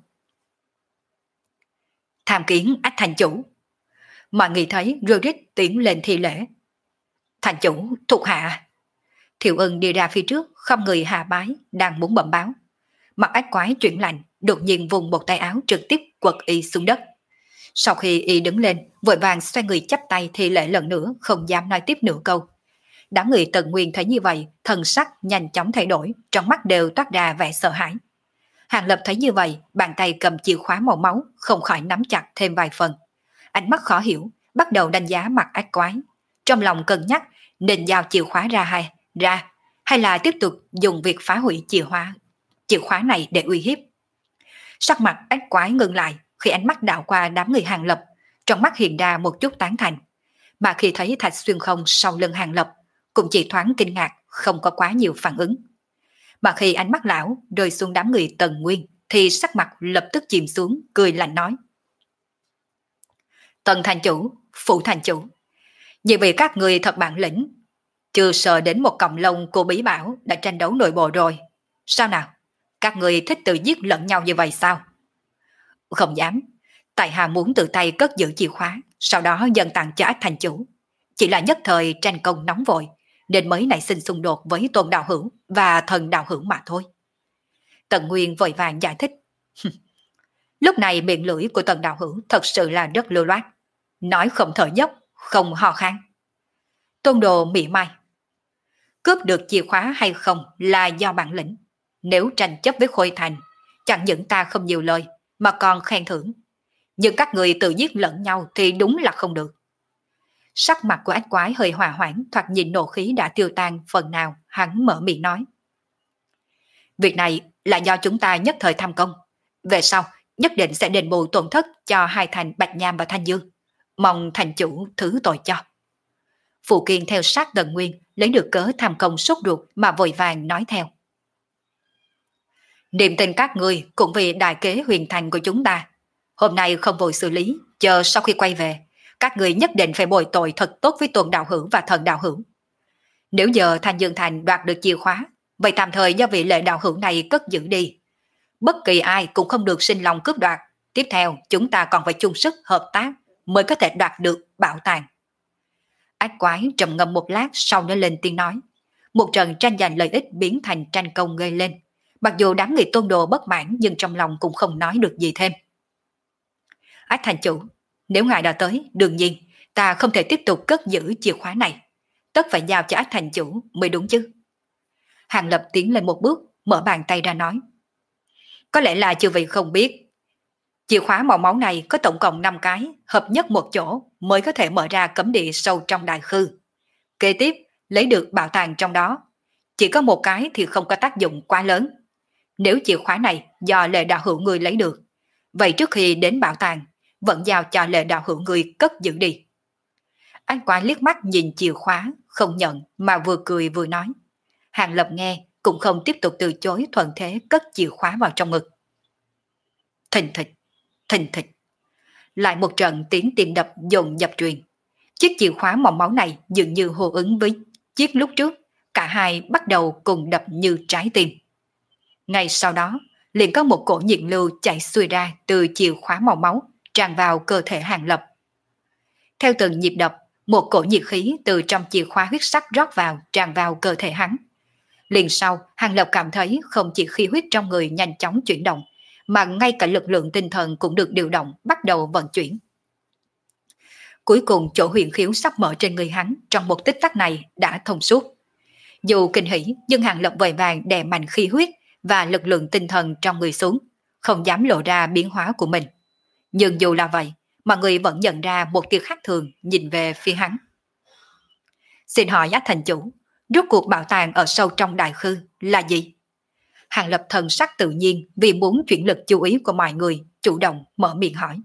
Tham kiến Ách thành chủ. Mọi người thấy Ruric tiến lên thi lễ. Thành chủ, thuộc hạ. Thiệu Ân đi ra phía trước, không người hạ bái, đang muốn bẩm báo. Mặt Ách Quái chuyển lạnh, đột nhiên vùng một tay áo trực tiếp quật y xuống đất. Sau khi y đứng lên, vội vàng xoay người chắp tay thi lễ lần nữa, không dám nói tiếp nửa câu. Đám người Tần Nguyên thấy như vậy, thần sắc nhanh chóng thay đổi, trong mắt đều toát ra vẻ sợ hãi. Hàng Lập thấy như vậy, bàn tay cầm chìa khóa màu máu, không khỏi nắm chặt thêm vài phần. Ánh mắt khó hiểu, bắt đầu đánh giá mặt Ách Quái. Trong lòng cân nhắc, nên giao chìa khóa ra hay, ra, hay là tiếp tục dùng việc phá hủy chìa khóa. chìa khóa này để uy hiếp. Sắc mặt ách quái ngưng lại khi ánh mắt đảo qua đám người Hàng Lập, trong mắt hiện ra một chút tán thành. Mà khi thấy Thạch Xuyên Không sau lưng Hàng Lập, cũng chỉ thoáng kinh ngạc, không có quá nhiều phản ứng. Mà khi ánh mắt lão rơi xuống đám người Tần Nguyên, thì sắc mặt lập tức chìm xuống, cười lạnh nói: Tần thành chủ, Phụ thành chủ, vì vì các người thật bản lĩnh, chưa sợ đến một cọng lông của bí bảo đã tranh đấu nội bộ rồi. Sao nào? Các người thích tự giết lẫn nhau như vậy sao? Không dám. Tại hạ muốn tự tay cất giữ chìa khóa, sau đó dần tặng cho Ách thành chủ. Chỉ là nhất thời tranh công nóng vội, nên mới nảy sinh xung đột với Tôn đạo hữu và Thần đạo hữu mà thôi. Tần Nguyên vội vàng giải thích. Lúc này miệng lưỡi của Tần đạo hữu thật sự là rất lưu loát, nói không thở dốc, không ho khan. Tôn đồ mỉa mai: cướp được chìa khóa hay không là do bản lĩnh. Nếu tranh chấp với Khôi Thành, chẳng những ta không nhiều lời mà còn khen thưởng. Nhưng các người tự giết lẫn nhau thì đúng là không được. Sắc mặt của ách quái hơi hòa hoãn, thoạt nhìn nộ khí đã tiêu tan phần nào, hắn mở miệng nói: việc này là do chúng ta nhất thời tham công. Về sau nhất định sẽ đền bù tổn thất cho hai thành Bạch Nham và Thanh Dương. Mong thành chủ thứ tội cho. Phụ Kiên theo sát Tần Nguyên, lấy được cớ tham công sốt ruột mà vội vàng nói theo: niềm tin các người cũng vì đại kế huyền thành của chúng ta. Hôm nay không vội xử lý, chờ sau khi quay về, các người nhất định phải bồi tội thật tốt với Tuần đạo hữu và Thần đạo hữu. Nếu giờ Thanh Dương Thành đoạt được chìa khóa, vậy tạm thời do vị lệ đạo hữu này cất giữ đi. Bất kỳ ai cũng không được sinh lòng cướp đoạt. Tiếp theo chúng ta còn phải chung sức hợp tác mới có thể đoạt được bảo tàng. Ách quái trầm ngâm một lát, sau đó lên tiếng nói. Một trận tranh giành lợi ích biến thành tranh công gây lên. Mặc dù đám người Tôn đồ bất mãn, nhưng trong lòng cũng không nói được gì thêm. Ách thành chủ, nếu ngài đã tới, đương nhiên ta không thể tiếp tục cất giữ chìa khóa này. Tất phải giao cho Ách thành chủ mới đúng chứ. Hàng Lập tiến lên một bước, mở bàn tay ra nói: có lẽ là chư vị không biết, chìa khóa màu máu này có tổng cộng năm cái, hợp nhất một chỗ mới có thể mở ra cấm địa sâu trong đại khư. Kế tiếp, lấy được bảo tàng trong đó. Chỉ có một cái thì không có tác dụng quá lớn. Nếu chìa khóa này do lệ đạo hữu người lấy được, vậy trước khi đến bảo tàng, vẫn giao cho lệ đạo hữu người cất giữ đi. Anh quái liếc mắt nhìn chìa khóa, không nhận mà vừa cười vừa nói. Hàng Lập nghe cũng không tiếp tục từ chối, thuận thế cất chìa khóa vào trong ngực. Thình thịch, thình thịch. Lại một trận tiếng tim đập dồn dập truyền. Chiếc chìa khóa màu máu này dường như hô ứng với chiếc lúc trước, cả hai bắt đầu cùng đập như trái tim. Ngay sau đó, liền có một cổ nhiệt lưu chảy xuôi ra từ chìa khóa màu máu, tràn vào cơ thể Hàng Lập. Theo từng nhịp đập, một cổ nhiệt khí từ trong chìa khóa huyết sắc rót vào, tràn vào cơ thể hắn. Liền sau, Hàng Lập cảm thấy không chỉ khí huyết trong người nhanh chóng chuyển động, mà ngay cả lực lượng tinh thần cũng được điều động, bắt đầu vận chuyển. Cuối cùng chỗ huyền khiếu sắp mở trên người hắn trong một tích tắc này đã thông suốt. Dù kinh hỉ, nhưng Hàng Lập vội vàng đè mạnh khí huyết và lực lượng tinh thần trong người xuống, không dám lộ ra biến hóa của mình. Nhưng dù là vậy, mọi người vẫn nhận ra một tia khác thường nhìn về phía hắn. Xin hỏi Ách thành chủ, rốt cuộc bảo tàng ở sâu trong đại khư là gì? Hàng Lập thần sắc tự nhiên vì muốn chuyển lực chú ý của mọi người, chủ động mở miệng hỏi.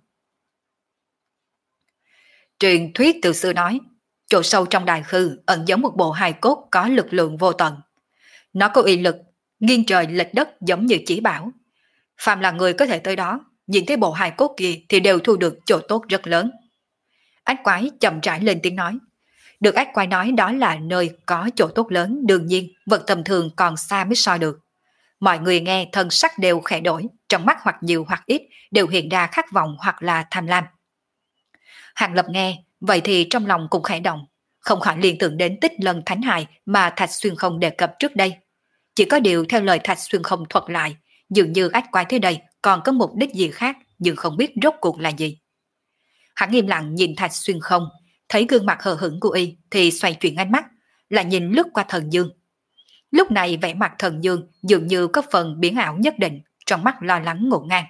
Truyền thuyết từ xưa nói, chỗ sâu trong đại khư ẩn giấu một bộ hài cốt có lực lượng vô tận. Nó có uy lực nghiêng trời lệch đất giống như chỉ bảo. Phàm là người có thể tới đó, nhìn thấy bộ hài cốt kia thì đều thu được chỗ tốt rất lớn. Ách quái chậm rãi lên tiếng nói. Được ách quái nói đó là nơi có chỗ tốt lớn, đương nhiên vật tầm thường còn xa mới so được. Mọi người nghe thân sắc đều khẽ đổi, trong mắt hoặc nhiều hoặc ít đều hiện ra khát vọng hoặc là tham lam. Hàng Lập nghe, vậy thì trong lòng cũng khẽ động, không khỏi liên tưởng đến tích lần thánh hài mà Thạch Xuyên Không đề cập trước đây. Chỉ có điều theo lời Thạch Xuyên Không thuật lại, dường như ách quái thế đây còn có mục đích gì khác, nhưng không biết rốt cuộc là gì. Hắn im lặng nhìn Thạch Xuyên Không, thấy gương mặt hờ hững của y thì xoay chuyển ánh mắt, là nhìn lướt qua Thần Dương. Lúc này vẻ mặt Thần Dương dường như có phần biến ảo nhất định, trong mắt lo lắng ngổn ngang.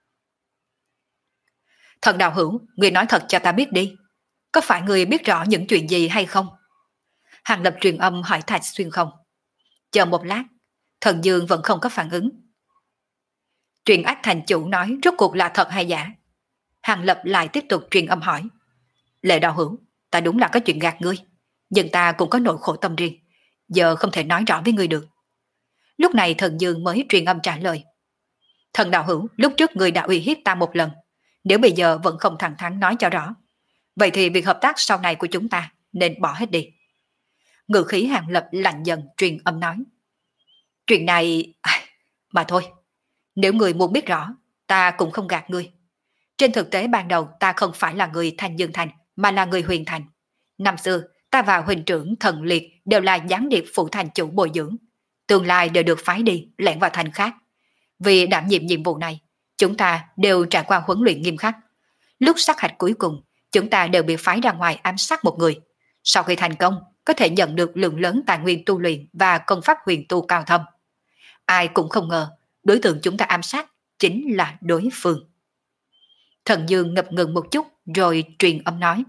Thần đạo hữu, người nói thật cho ta biết đi, có phải người biết rõ những chuyện gì hay không? Hàng Lập truyền âm hỏi Thạch Xuyên Không. Chờ một lát, Thần Dương vẫn không có phản ứng. Truyền ách thành chủ nói rốt cuộc là thật hay giả? Hàng Lập lại tiếp tục truyền âm hỏi. Lệ đạo hữu, ta đúng là có chuyện gạt ngươi, nhưng ta cũng có nỗi khổ tâm riêng, giờ không thể nói rõ với ngươi được. Lúc này Thần Dương mới truyền âm trả lời. Thần đạo hữu, lúc trước ngươi đã uy hiếp ta một lần, nếu bây giờ vẫn không thẳng thắn nói cho rõ, vậy thì việc hợp tác sau này của chúng ta nên bỏ hết đi. Ngự khí Hàng Lập lạnh dần truyền âm nói. Chuyện này... mà thôi, nếu ngươi muốn biết rõ, ta cũng không gạt ngươi. Trên thực tế ban đầu ta không phải là người Thanh Dương Thành, mà là người Huyền Thành. Năm xưa, ta và huynh trưởng Thần Liệt đều là gián điệp phụ thành chủ bồi dưỡng. Tương lai đều được phái đi, lẻn vào thành khác. Vì đảm nhiệm nhiệm vụ này, chúng ta đều trải qua huấn luyện nghiêm khắc. Lúc sát hạch cuối cùng, chúng ta đều bị phái ra ngoài ám sát một người. Sau khi thành công, có thể nhận được lượng lớn tài nguyên tu luyện và công pháp huyền tu cao thâm. Ai cũng không ngờ, đối tượng chúng ta ám sát chính là đối phương. Thần Dương ngập ngừng một chút rồi truyền âm nói.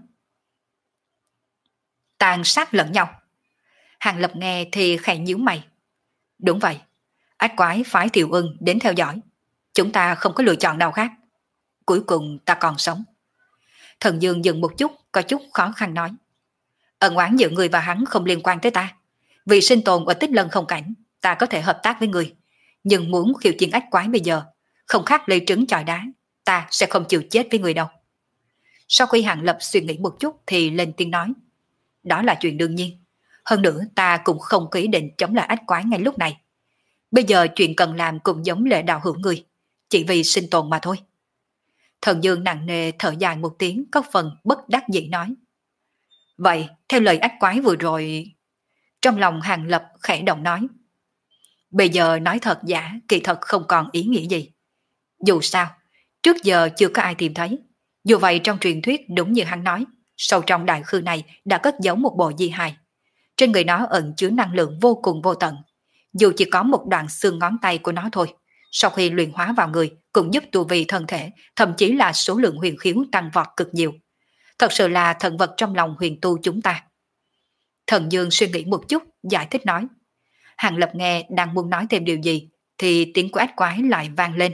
Tàn sát lẫn nhau. Hàng Lập nghe thì khẽ nhíu mày. Đúng vậy, ách quái phái Tiểu Ưng đến theo dõi. Chúng ta không có lựa chọn nào khác. Cuối cùng ta còn sống. Thần Dương dừng một chút, có chút khó khăn nói. Ân oán giữa người và hắn không liên quan tới ta. Vì sinh tồn ở Tích Lân không cảnh, ta có thể hợp tác với người. Nhưng muốn khiêu chiến ách quái bây giờ, không khác lấy trứng chọi đá, ta sẽ không chịu chết với người đâu. Sau khi Hàng Lập suy nghĩ một chút thì lên tiếng nói. Đó là chuyện đương nhiên. Hơn nữa ta cũng không có ý định chống lại ách quái ngay lúc này. Bây giờ chuyện cần làm cũng giống Lệ đạo hữu người, chỉ vì sinh tồn mà thôi. Thần Dương nặng nề thở dài một tiếng, có phần bất đắc dĩ nói. Vậy theo lời ách quái vừa rồi... Trong lòng Hàng Lập khẽ động nói. Bây giờ nói thật giả kỳ thật không còn ý nghĩa gì. Dù sao, trước giờ chưa có ai tìm thấy. Dù vậy trong truyền thuyết đúng như hắn nói, sâu trong đại khư này đã cất giấu một bộ di hài. Trên người nó ẩn chứa năng lượng vô cùng vô tận. Dù chỉ có một đoạn xương ngón tay của nó thôi, sau khi luyện hóa vào người cũng giúp tu vi thân thể, thậm chí là số lượng huyền khiếu tăng vọt cực nhiều. Thật sự là thần vật trong lòng huyền tu chúng ta. Thần Dương suy nghĩ một chút, giải thích nói. Hàng Lập nghe đang muốn nói thêm điều gì, thì tiếng của ách quái lại vang lên.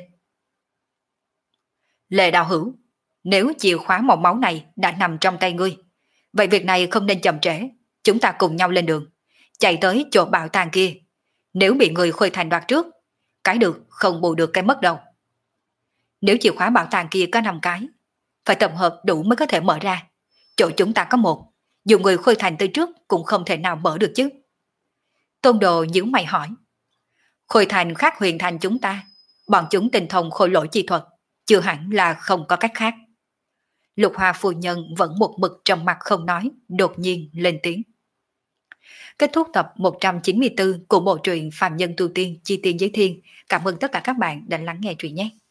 Lệ đạo hữu, nếu chìa khóa màu máu này đã nằm trong tay ngươi, vậy việc này không nên chậm trễ, chúng ta cùng nhau lên đường, chạy tới chỗ bảo tàng kia. Nếu bị người Khôi Thành đoạt trước, cái được không bù được cái mất đâu. Nếu chìa khóa bảo tàng kia có năm cái, phải tập hợp đủ mới có thể mở ra. Chỗ chúng ta có một, dù người Khôi Thành tới trước cũng không thể nào mở được chứ. Tôn Đồ nhíu mày hỏi. Khôi Thành khác Huyền Thành chúng ta, bọn chúng tinh thông khôi lỗi chi thuật, chưa hẳn là không có cách khác. Lục Hoa phu nhân vẫn một mực trầm mặt không nói, đột nhiên lên tiếng. Kết thúc tập một trăm chín mươi tư của bộ truyện Phàm Nhân Tu Tiên Chi Tiên Giới Thiên. Cảm ơn tất cả các bạn đã lắng nghe truyện nhé.